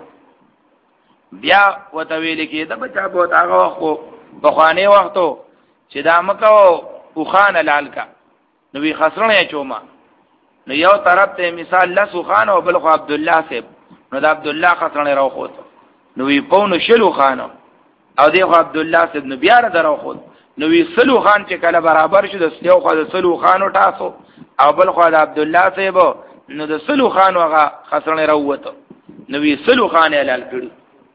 Speaker 1: بیا وتویل کې د بچا بوت هغه وخت په خوانه وختو چې دا مکو او خان لالکا نو وی خسرنه چوما نو یو طرف ته مثال لسو خان او بل خو عبد الله صاحب نو د عبد الله خسرنه راوخوت نو وی پونو شلو خانو او دی خو عبد الله صاحب نو بیا را راوخوت نو وی سلو خان چې کله برابر شو د یو خو د سلو خانو تاسو او بل خو د عبد الله صاحب نو د سلو خان هغه خسرنه راوته نو وی سلو خان حلال کړي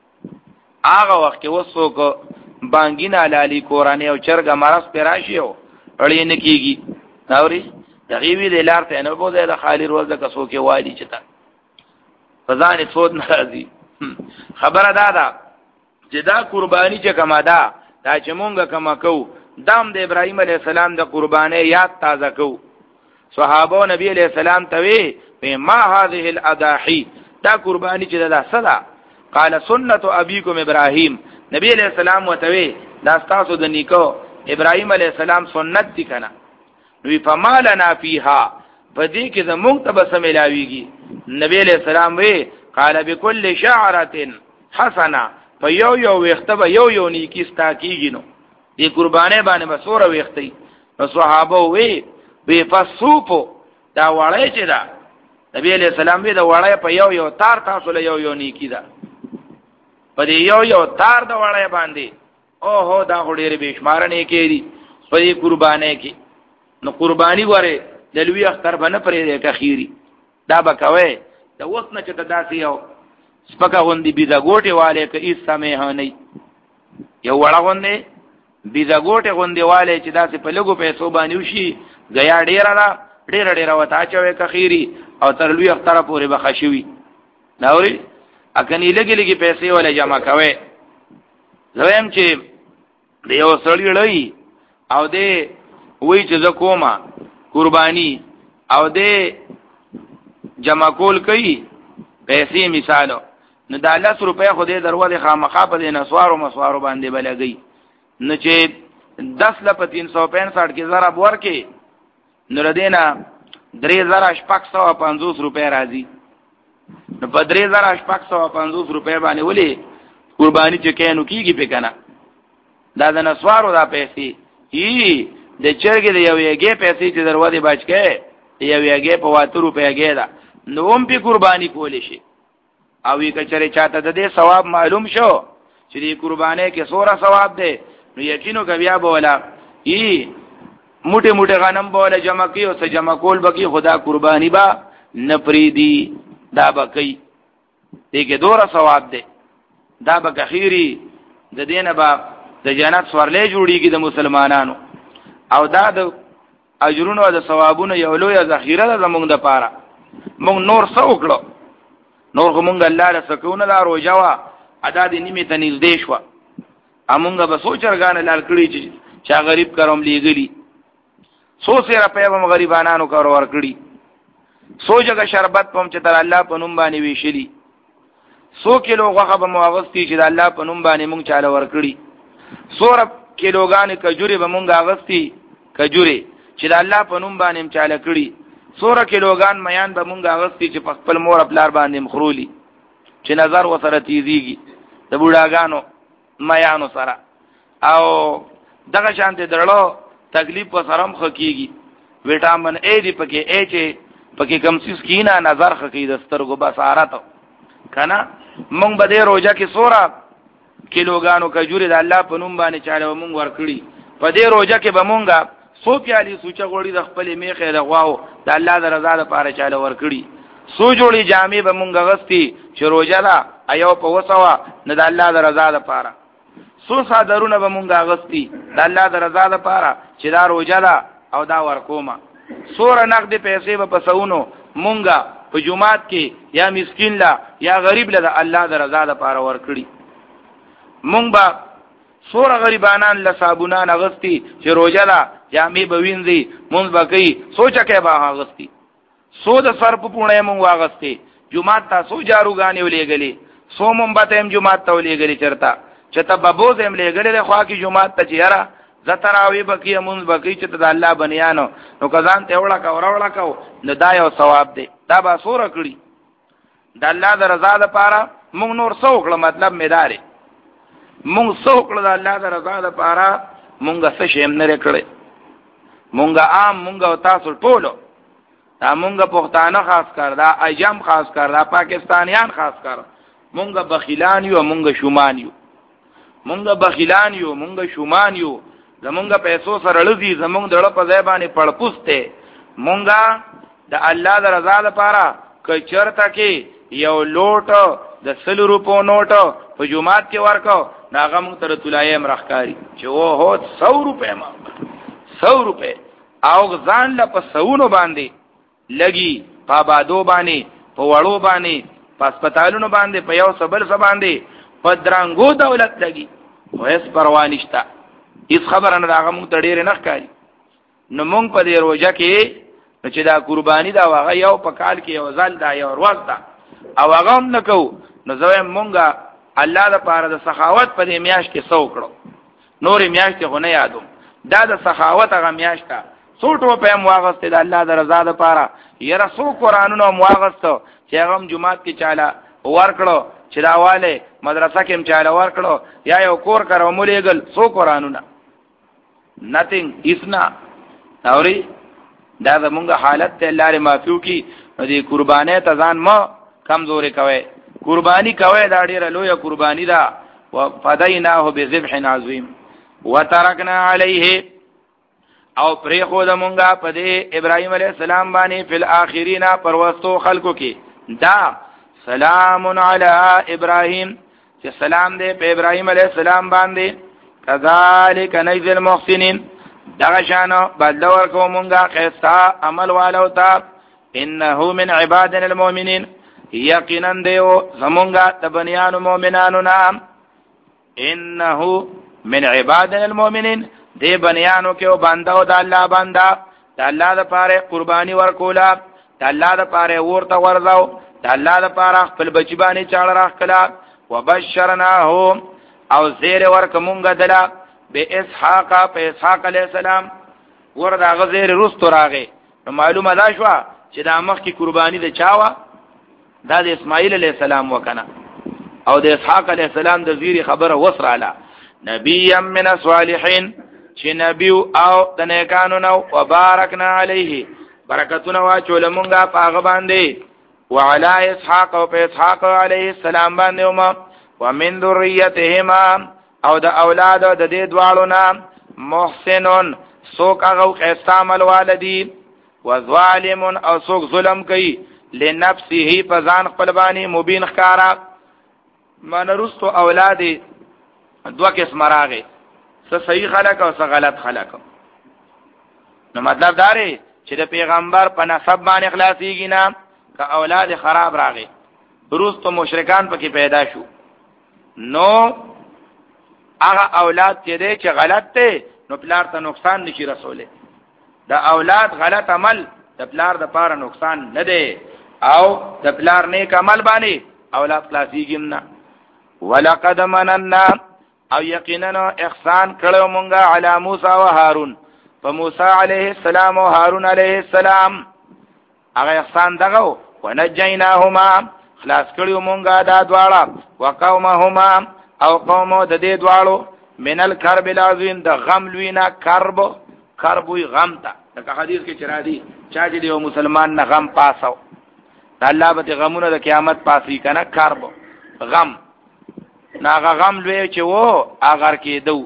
Speaker 1: هغه وخت کې وسو کو بانګینا لالی قرانه او چرګ مرز پراشیو اړې نه کیږي اوري تغیوی د لار ته نه بوزه د خالی روز د کسو کې وادي چتا فزان صوت ناراضي خبره دادا چې دا قرباني چې کما دا دا چې مونږه کما کو دام د ابراهيم عليه السلام د قرباني یاد تازه کو صحابه نبی عليه السلام ته وی ما هذه الاضاحي دا قرباني چې دا صدا قال سنت ابيكم ابراهيم نبی علیہ السلام وتوی دا تاسو د نیکو ابراهيم علیہ السلام سنت دي کنه نو فمالنا فيها فدې کې زموږ ته بس ملاويږي نبی علیہ السلام وی قال بكل شعره حسنه فيو يو وختب یو یو نیکی ستا کیږي نو دې قربانه باندې بسوره وختي نو صحابه وی وی فسوپو دا وړای چې دا نبی علیہ السلام وی دا وړای په یو یو تار تاسو له یو یو نیکی دا په دې یو یو تار د وړای باندې او هو دا هډېره بشمار نه کېری په دې قربانه کې نو قربانی وره د لوی اختر باندې پرې د اخیری دا بکوي د وسنه چې تداسي یو سپکه غوندي بيزا ګوټي والے ک ایس سمه نه یو وړه غوندي بيزا ګوټي غوندي والے چې داسې په لګو پیسو باندې وشي غیا ډیر را ډیر ډیر وتا چوي ک اخیری او تر لوی اختر پورې بخښوي ناوري اکني لګي لګي پیسې ولا جمع کوي زویم چې د یو سړی لړۍ او دې وای چې زکوما قربانی او دې جمع کول کوي پیسې مثالو نو د لس روپے خو دې دروازه خامخا په دې نسوارو مسوارو باندې بلګي نو چې دس لپ تین سو پینسٹھ کې ضرب ورکې نو ردینا درې زره شپږ سوه پنځوس روپے راځي نو په درې زره شپږ سوه پنځوس روپے باندې ولې قربانی چې کینو کیږي په کنه دا د نسوارو دا پیسې هی د چرګ د یو یګې پیسې چې دروازه بچکه یو یګې په واته روپے دا نو هم په قربانی کولې شي او یې کچره چاته د دې ثواب معلوم شو چې دې قربانې کې سوره ثواب ده نو یقینو کوي بولا ای موټه موټه غنم بوله جمع کیو څه جمع کول بکی خدا قربانی با نفریدی دا بکی دې کې دوره ثواب ده دا بکخيري د دینه با د جنت سورلې جوړیږي د مسلمانانو او دا د اجرونو او د ثوابونو یو لوی ذخیره ده زمونږ د پاره مونږ نور څه وکړو نور کومه الله له سکونه دا روجوا ادا دې نیمه ته نږدې شو امونږ به سوچرګان لال کړی چې چا غریب کروم لیګلی سو سره په هم غریبانو کار ور کړی سو جگہ شربت پم چې تر الله په نوم باندې ویشلی سو کیلو غوخه به مواغستی چې د الله په نوم باندې مونږ چاله ور کړی سو رب کیلوګان کجوري به مونږ اغستی کجوري چې د الله په نوم باندې چاله کړی سوره کیلوګان میان به مونږ اغستی چې په خپل مور خپل باندې مخرولی چې نظر وسره تیزیږي د بوډاګانو میانو سره او دغه شانته درلو تکلیف په سرم خکېږي وټامین ای دی پکې ای چې پکې کم سیس کینا نظر خکې د سترګو بصارت کنه مونږ به د روزه کې سوره کیلوګانو کجوري د الله په نوم باندې چاله مونږ ورکړي په دې روزه کې به مونږه سو پیالي سوچا غوړي د خپل میخه د غواو د الله د رضا لپاره چاله ورکړي سو جوړي جامې به مونږ غستی چې روزه دا ایو په وسوا نه د الله د رضا لپاره سو صادرونه به مونږ غستی د الله د رضا لپاره چې دا روزه دا او دا ورکوما سوره نقد پیسې به پسونو مونږه په جمعات کې یا مسکین لا یا غریب لا د الله د رضا لپاره ورکړي مونږ به سوره غریبانان له صابونان غستی چې روزه دا جامې به وینځي مونږ به کوي سوچا کې به غستی سو د سر په پونه مونږ واغستی جمعات تاسو جاروګانې ولېګلې سو مونږ به تم جمعات ته ولېګلې چرتا چې ته بابوز هم لېګلې خو کې جمعات ته چیرې زتراوی بکی مونږ بکی چې د الله بنیانو نو کزان ته وړه کا وړه کا نو دا یو ثواب دی دا به سوره کړی د الله د رضا لپاره مونږ نور څو کړه مطلب مداري مونږ څو کړه د الله د رضا لپاره مونږ څه شیم نه کړی مونږ عام مونږ او تاسو ټولو دا مونږ پښتانه خاص کر دا ایجام خاص کر دا پاکستانیان خاص کر مونږ بخیلان یو مونږ شومان یو مونږ بخیلان یو مونږ شومان یو زمونږ پیسو سره لذي زمونږ دړه په ځای باندې پړپوسته مونږه د الله د رضا لپاره کچرته کې یو لوټ د سل روپو نوټ په جمعات کې ورکو ناغه مونږ تر تولایم راخکاری چې او هو سو روپے ما سو روپے او ځان له په سونو باندې لګي په بادو باندې په وړو باندې په هسپتالونو باندې په یو سبل سبا باندې په درنګو دولت لګي خو هیڅ پروا نشته هیڅ خبره نه راغه مونږ ته ډېر نه ښکاري نو مونږ په دې روزه کې چې دا قرباني دا واغه یو په کال کې یو ځل دا یو ورځ دا او هغه هم نه کوو نو زه مونږه الله د پاره د سخاوت په دې میاش کې سو کړو نورې میاش ته خو نه یادوم دا د سخاوت هغه میاش تا څوټو په مواغسته د الله د رضا لپاره یره سو قرانونو مواغسته چې هغه جمعات کې چاله ورکړو چې داواله مدرسه کې چاله ورکړو یا یو کور کارو مولېګل سو قرانونه nothing isna اوري دا زمونږه حالت ته الله لري معفو کی دې قربانه تزان ما کمزوري کوي قرباني کوي دا ډیره لوی قرباني ده وفديناه بذبح عظیم وترکنا علیه او پری خود مونږه په دې ابراهيم عليه السلام باندې فل اخرینا پروستو خلقو کې دا سلام علی ابراهيم چې سلام دې په ابراهيم عليه السلام باندې کذالک نجزی المحسنین دغه شانو بدل ورکو مونږه قصا عمل والو تا انه من عبادنا المؤمنین یقینا دیو زمونږه د بنیانو مؤمنانو نام انه من عبادنا المؤمنین دی بنیانو کې او بندو د الله بندا د الله لپاره قربانی ورکولا د الله لپاره ورته ورځاو د الله لپاره خپل بچی باندې چاړه راخلا وبشرناهم او زیر ورک مونږه دلا به اسحاق په اسحاق علی السلام وردا غزیر رستو راغی نو معلومه دا شو چې د مخ کی قربانی د چاوا دا د اسماعیل علی السلام وکنه او د اسحاق علی السلام د زیر خبره وسراله نبی من الصالحین چې نبی او د نیکانو نو وبارکنا علیه برکتونه واچول مونږه پاغه باندې وعلى اسحاق او په اسحاق علیه السلام باندې وما ومن ذریتهما او د اولاد د دې دوالو نام محسنون سوک هغه استعمال والدی وظالم او سوک ظلم کوي لنفسه فزان خپل باندې مبین خکارا منرستو اولاد دوا قسم راغی څه صحیح خلق او څه غلط خلق نو مطلب دا دی چې د پیغمبر په نسب باندې اخلاصيږي نه که اولاد خراب راغی روستو مشرکان پکې پیدا شو نو هغه اولاد چې دی چې غلط دی نو پلار ته نقصان نشي رسوله د اولاد غلط عمل د پلار د پاره نقصان نه دی او د پلار نیک عمل باندې اولاد خلاصيږي نه ولقد مننا او یقینا احسان کړو مونږه علی موسی او هارون په موسی علیه السلام او هارون علیه السلام هغه احسان دغه ونجیناهما خلاص کړو مونږه دا دواړه وقومهما او قومو د دې دواړو من الکرب العظیم د غم لوینا کرب کرب وی غم تا دا حدیث کې چرا دی چا چې یو مسلمان نه غم پاسو الله به غمونه د قیامت پاسي کنه کرب غم ناغه غم لوی چې وو اگر کې دو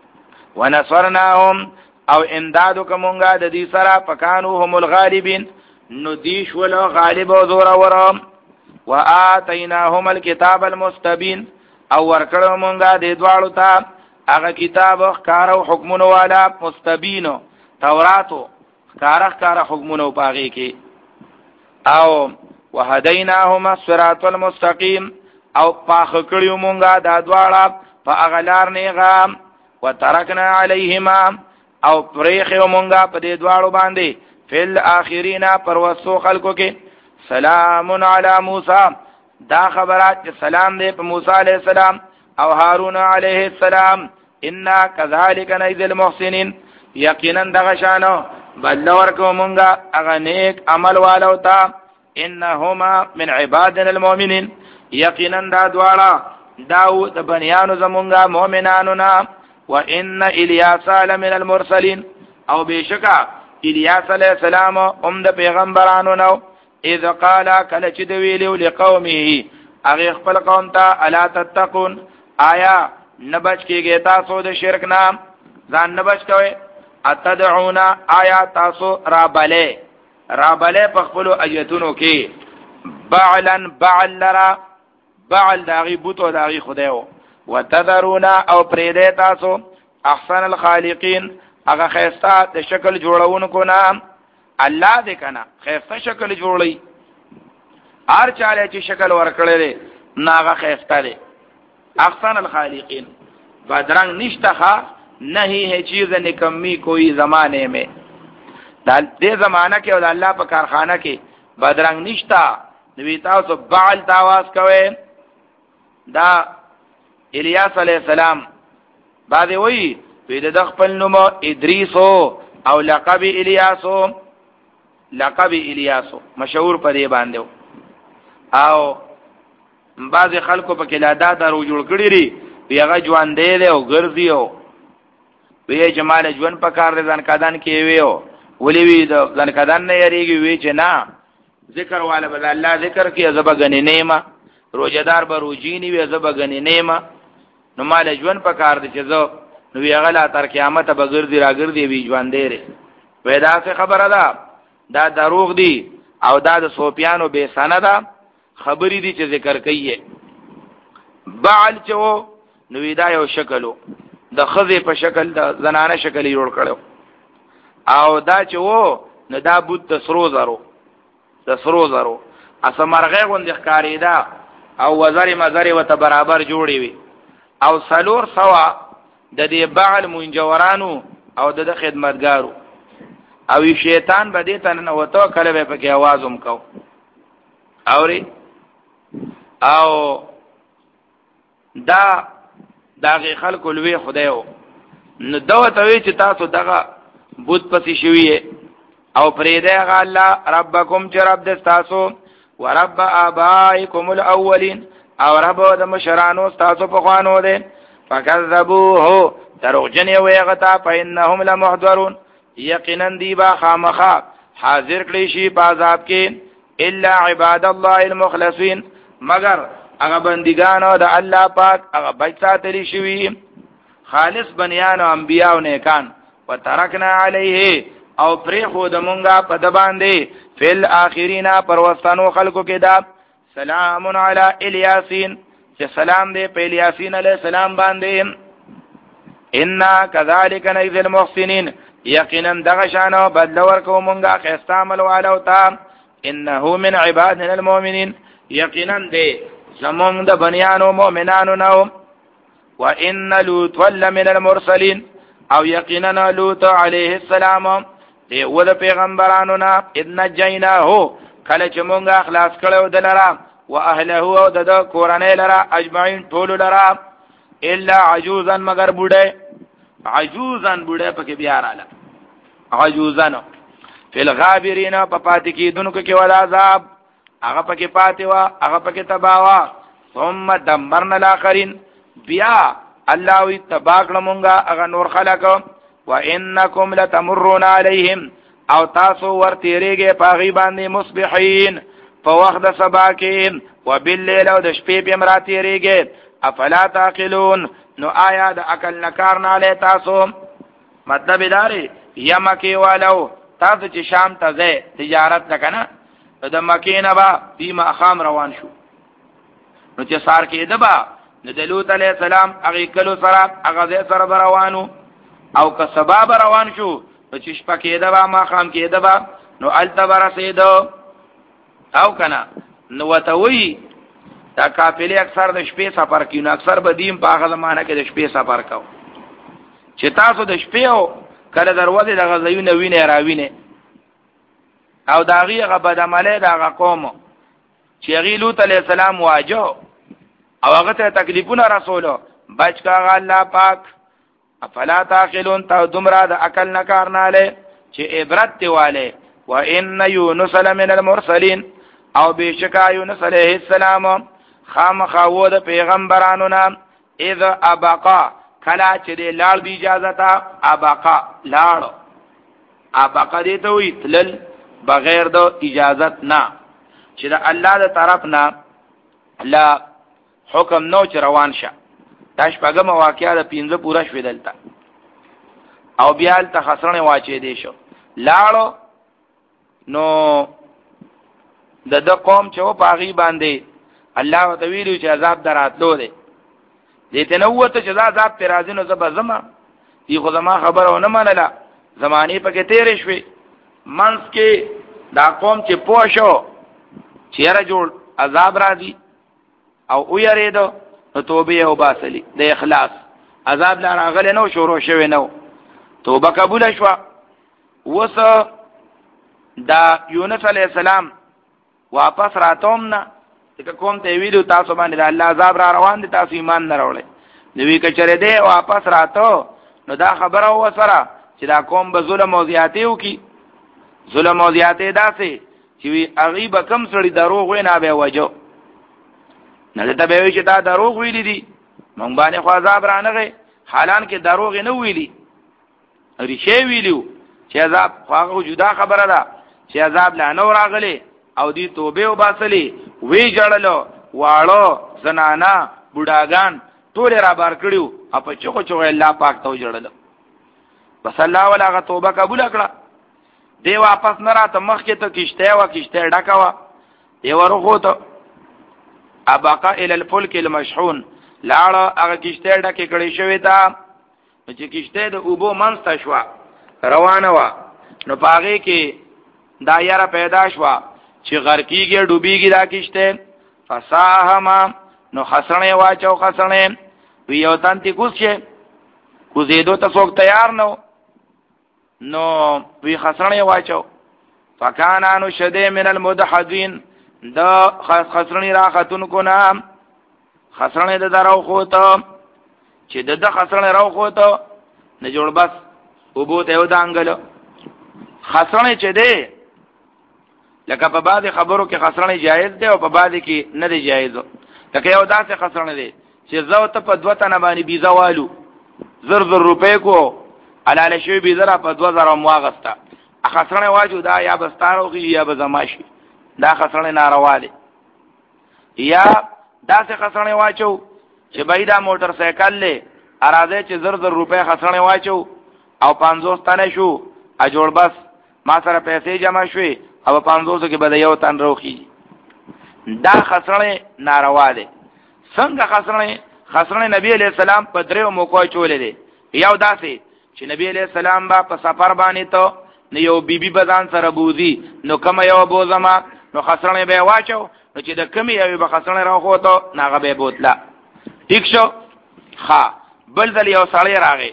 Speaker 1: ونصرناهم او امدادو کومګه د دې سره پکانو هم الغالبین نو دیش ولا غالب او زور ورم واتیناهم الكتاب المستبین او ورکړو مونږه د دوالو ته هغه کتاب ښکارو حکمونو والا مستبینو توراتو ښکارا ښکارا حکمونو پاږي کې او وهدیناهما الصراط المستقیم او پاخ کړیو مونږه دا دواړه په اغلار نه غام وترکنا علیهما او پریخو مونږه په دې دواړو باندې فل اخرینا پروسو خلقو کې سلام علی موسی دا خبرات چې سلام دې په موسی علیہ السلام او هارون علیہ السلام انا كذلك نجزي المحسنين یقینا دغه شانو بل ورکو مونږه هغه نیک عمل والو تا انهما من عبادنا المؤمنين یقینا دا دواړه داو د بنیانو زمونږه مؤمنانو نا وان الیاس لمن المرسلین او بشکا الیاس علیہ السلام هم د پیغمبرانو نو اذ قال کله چې دی ویلو لقومه هغه خپل قوم ته الا تتقون آیا نبچ کېږي تاسو د شرک نام ځان نبچ کوي اتدعونا آیا تاسو رابله رابله په خپل اجتونو کې بعلن بعل لرا بعل داغي بوتو داغي خدایو وتذرونا او پریده تاسو احسن الخالقین هغه خیستا د شکل جوړونکو نام الله دې کنا خیسته شکل جوړي هر چاله چې شکل ورکړل ناغه خیسته دي احسن الخالقین بدرنگ نشتخا نہیں ہے چیز نکمی کوئی زمانے میں دې زمانہ کې او د الله په کارخانه کې بدرنگ نشتا نبی تاسو بعل تاواز کوي دا الیاس علیہ السلام بعد وی په د خپل نوم ادریسو او لقب الیاسو لقب الیاسو مشهور په دې باندې او بعض خلکو په کې لادا درو جوړ کړی لري پیغه ژوند دی او ګرځي او وی جمال ژوند په کار ځان کدان کې ویو ولي وی ځان کدان نه یریږي وی چې نه ذکر والا بل الله ذکر کې زب غنی نیمه روزدار به روجینی وی زب غنی نیمه نو مال ژوند په کار دي چې زه نو هغه لا تر قیامت به ګرځي راګرځي وی ژوند دی وې دا څه خبره ده دا دروغ دی او دا د سوپیانو به سنده خبرې دي چې ذکر کوي بعل چو نو دا یو شکلو د خزه په شکل د زنانه شکل جوړ کړو او دا چې وو نو دا بوت د سرو زرو د سرو زرو اسمرغه غوند ښکاریدا او وزر مزر وته برابر جوړی وي او سلور سوا د دې بعل منجورانو او د خدمتګارو او شیطان به دې تن نو وته کله به پکې आवाज هم کو اوري او دا داغه خلکو لوی خدایو نو دوه توی چې تاسو دغه بوت پسې شوی او پرېده غ الله ربکم چې رب د تاسو ورب آبائکم الاولین او رب د مشرانو تاسو په خوانو دي فکذبوه دروغجن وي غتا فإنهم لمحضرون یقینا دی با خامخا حاضر کړي شي په عذاب کې الا عباد الله المخلصین مگر هغه بندگانو د الله پاک هغه بچ ساتلی شوی خالص بنیان او انبیاء او نیکان وترکنا علیه او پری خود مونږه په د باندې فل اخرینا پروستانو خلقو کې دا سلام علی الیاسین چې سلام دې په الیاسین علی السلام باندې ان کذالک نجزی المحسنین یقینا دغه شانو بدل ورکو مونږه خسته عمل والو تا انه من عبادنا المؤمنین یقینا دې زمونږ د بنیانو مؤمنانو نو وان لوط ولمن المرسلین او یقینا لوط علیه السلام دی ول پیغمبرانو نا اذن جیناه کله چې مونږه اخلاص کړو دلرا واهله او د کورنۍ لرا اجمعین ټول لرا الا عجوزا مگر بوډه عجوزا بوډه پکې بیا رااله عجوزا فی الغابرین په پاتې کېدونکو کې ول عذاب هغه پکې پاتې وا هغه پکې تباوا ثم دمرنا الاخرین بیا الله وی تباکل مونږه هغه نور خلق وانکم لتمرون علیهم او تاسو ورتیریږئ پاغي باندې مصبحین په وخت د سبا کې وباللیل او د شپې په مراتیریږئ افلا تعقلون نو آیا د عقل نکار نه لې تاسو مطلب داري یمکی والو تاسو چې شام ته ځئ تجارت وکنه د مکینه با بیم اخام روان شو نو چې سار کې دبا د لوط علی السلام هغه کلو سره هغه سره روانو او که سبب روان شو چې شپه کې دبا ما خام کې دبا نو التبر سیدو او کنه نو وتوی دا قافله اکثر د شپې سفر کینو اکثر بدیم په هغه زمانہ کې د شپې سفر کاو چې تاسو د شپې او کله دروازه د غزيونه وینه راوینه او داغي غبد عمله دا قوم چې غی لوط علی السلام واجو او هغه ته تکلیفونه رسولو بچ کا الله پاک افلا تعقلون تا دمرا د عقل نه کار نه لې چې عبرت دیواله وان یونس لمن المرسلین او بشکا یونس علیہ السلام خامخاو د پیغمبرانو نام اذا ابقا کلا چې د لاړ دی اجازه تا ابقا لاړ ابقا دې ته وی تلل بغیر د اجازت نه چې د الله د طرف نه لا حکم نو چې روان شه داش پاګه مواقعه د پینځه پورا شوې دلته او بیا ته خسرنه واچې دی شو لاړو نو د د قوم چې و پاغي باندې الله تعالی چې عذاب دراتلو دی دې ته نو ته چې عذاب پر راځي نو زب زما دی خو زما خبرونه منله زمانی پکې تیرې شوې منس کې دا قوم چې پوښو چیرې جوړ عذاب راځي او او یریدو نو توبه او باسلی د اخلاص عذاب لا راغله نو شروع شوه نو توبه قبول شو وس دا یونس علی السلام واپس راتوم نه چې کوم ته ویلو تاسو باندې الله عذاب را روان دي تاسو ایمان نه راوړل نو وی کچره دی واپس راتو نو دا خبره و سره چې دا قوم به ظلم او زیاتی وکي ظلم او زیاتی داسې چې وی غیب کم سړي دروغ وینا به وجو نه ته به وی چې دا دروغ ویلي دي مونږ باندې خو عذاب رانغه حالان کې دروغ نه ویلي ریشه ویلو چې عذاب خو جدا خبره ده چې عذاب لا نو راغلي او دی توبه او باسلی وی جړلو واړو زنانا بوډاګان ټول را بار کړیو په چوغو چوغو الله پاک ته وجړل بس الله ولا غ توبه قبول کړه دی واپس نه راته مخ کې ته کشته وا کشته ډکا وا دی ورغو ته ابقا الى الفلك المشحون لاړه هغه کشته ډکه کړي شوې تا چې کشته د اوبو منځ شوا روانه وا نو پاغه کې دا یاره پیدا شوا چې غرقیږي ډوبېږي دا کشته فساهما نو خسرنه واچو خسرنه وی یو تانتی کوڅه کوزیدو ته څوک تیار نو نو وی خسرنه واچو فکانانو شده من المدحضین دا خسرنه را خاتون کو نام خسرنه د دراو خو ته چې د خسرنه راو خو ته نه جوړ بس وبو ته ودانګل خسرنه چې دی لکه په بعض خبرو کې خسرنه جایز دی او په بعض کې نه دی جایز لکه یو داسې خسرنه دی چې زو ته په دوه تنه باندې بيزا والو زر زر روپے کو علاله شوی بيزا په دوه زره مواغستا خسرنه واجو دا یا بستاروږي یا بزماشي دا خسرنه ناروا دی یا داسې خسرنه واچو چې بيدا موټر سایکل له اراده چې زر زر روپے خسرنه واچو او پنځوس تنه شو ا جوړ بس ما سره پیسې جمع شوي او پنځوس کې بده یو تن روخي دا خسرنه ناروا دی څنګه خسرنه خسرنه نبی علیہ السلام په دریو موقع چولې دي یو داسې چې نبی علیہ السلام با په سفر باندې ته نو یو بیبي بزان سره بوزي نو کوم یو بوزما نو خسرنه به واچو نو چې د کمی یو به خسرنه راخو ته ناغه به بوتلا ټیک شو ها بل ځل یو سړی راغی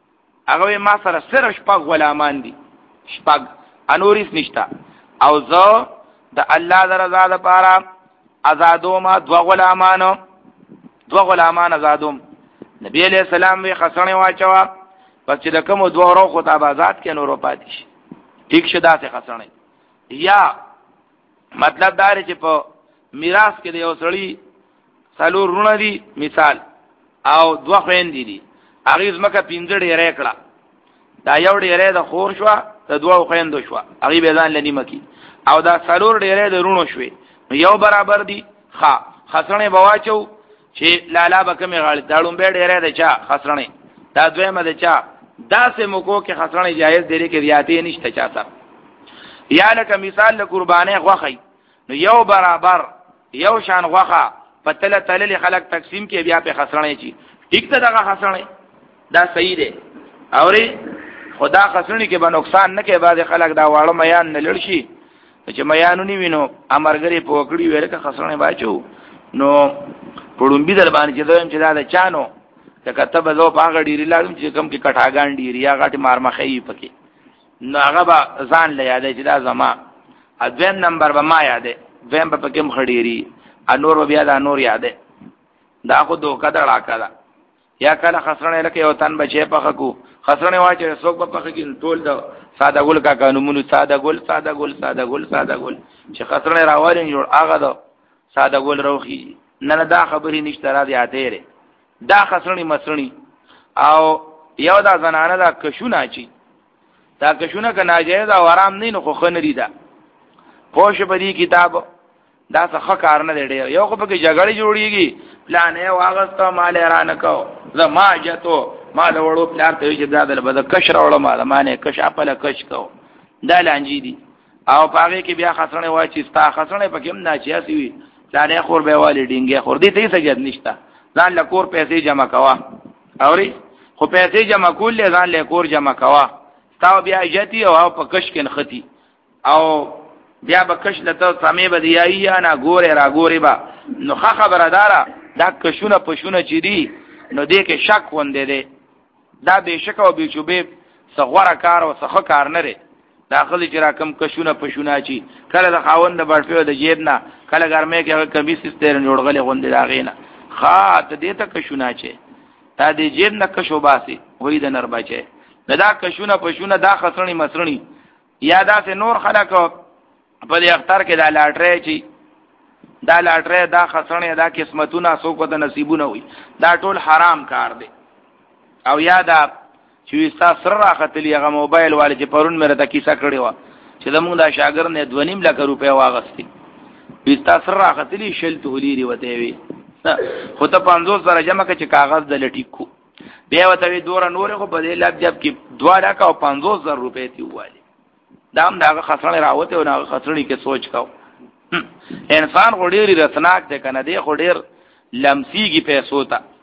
Speaker 1: هغه ما سره سره شپږ غلامان دي شپږ انوریس نشتا او زه د الله درزا لپاره آزادو ما دو غلامانو دو غلامان آزادوم نبی علیہ السلام وی خسرنه واچوا پس چې د کوم دوه ورو خو ته آزاد کین ورو پاتې شي ټیک شدا ته خسرنه یا مطلب دا چې په میراث کې د یو سړی څلور رونه دي مثال او دوه خويندې دي هغه زمکه پینځه ډیره کړه دا یو ډیره د خور شو د دوه خويندو شو هغه به ځان لنی مکی او دا څلور ډیره د رونو شوي یو برابر دي ښا خسرنه بواچو چې لالا بکمه غاړي داړم به ډیره ده چا خسرنه دا دویمه ده چا داسې موکو کې خسرنه جایز دی کې ریاتی نشته چا سره یا لکه مثال له قربانه غوخی نو یو برابر یو شان غوخه پتل تلل خلق تقسیم کې بیا په خسرنه چی ټیک ته دغه خسرنه دا صحیح دی اوري خدا خسرنه کې به نقصان نه کې بعد خلق دا واړه میان نه لړشي چې میانو نی وینو امرګری په وکړي ورکه خسرنه باچو نو پړم بي در باندې چې دویم چې دا د چانو ته کتب زو پاغه ډیری لازم چې کم کې کټاګان ډیری یا غټ مار مخې پکې نو هغه به ځان له یادې چې دا زما اځم نمبر به ما یادې ویم په کوم خډيري انور بیا دا نور یادې دا خو دوه کډه راکړه یا کله خسرنه لکه یو تن بچي پخ کو خسرنه واچي څوک په پخ کې ټول د ساده ګل کا قانونونو ساده ګل ساده ګل ساده ګل ساده ګل چې خسرنه راوړین جوړ هغه د ساده ګل روخي نه دا خبرې نشته را دي اته دا خسرنی مسرنی او یو دا زنانه دا کشونه چی دا کشونه که ناجایز او آرام نه نو خو خنری دا پوش بدی کتاب دا څه کار نه دی یو خو پکې جګړه جوړیږي پلان یې واغسته مال رانه کو زما جاتو مال وړو پلان ته چې دا د بده کشر وړو مال مانه کش خپل کش کو دا لانجی دي او پاره کې بیا خسرنه وای چې ستا خسرنه پکې هم ناچیاسی وي پلان خور به والی ډینګه خور دي ته څه نشته ځان له کور پیسې جمع کوا اوري خو پیسې جمع کول ځان له کور جمع کوا تاو بیا جتی او په کش کې نختی او بیا به کش لته سمې به دی یا نه ګوره را ګوره با نو خبره دارا دا کشونه پښونه چي دي نو دې کې شک وندې دي دا به شک او به چوبې صغوره کار او صخه کار نه لري داخلي چې را کم کشونه پښونه چي کله د خاوند د بړپیو د جیب نه کله ګرمه کې کمیس ستیر جوړغلې غوندې راغینا خاط دې ته کښونه چي تا دې جیب نه کښو باسي وې د نر بچي دا کښونه پښونه دا خسرنی مسرنی یا دا سه نور خلک په دې اختر کې دا لاټري چي دا لاټري دا خسرنی دا قسمتونه څوک د نصیبونه وي دا ټول حرام کار دی او یا دا چې وستا سره راختلی هغه موبایل والے چې پرون مې راته کیسه کړې و چې زموږ دا شاګرد نه دوه نیم لک روپیا واغستې وستا سره راختلی شل تهلیری وته وي خو ته پنځوس زره جمع کړه چې کاغذ د لټی کو بیا وته دوره نور خو په دې لاب جب کې دوه لک او پنځوس زره روپۍ تی والی دا هم دا خسرې راوته او هغه خسرې کې سوچ کاو انسان غوډيري رسناک ده کنه دی غوډیر لمسیږي پیسو ته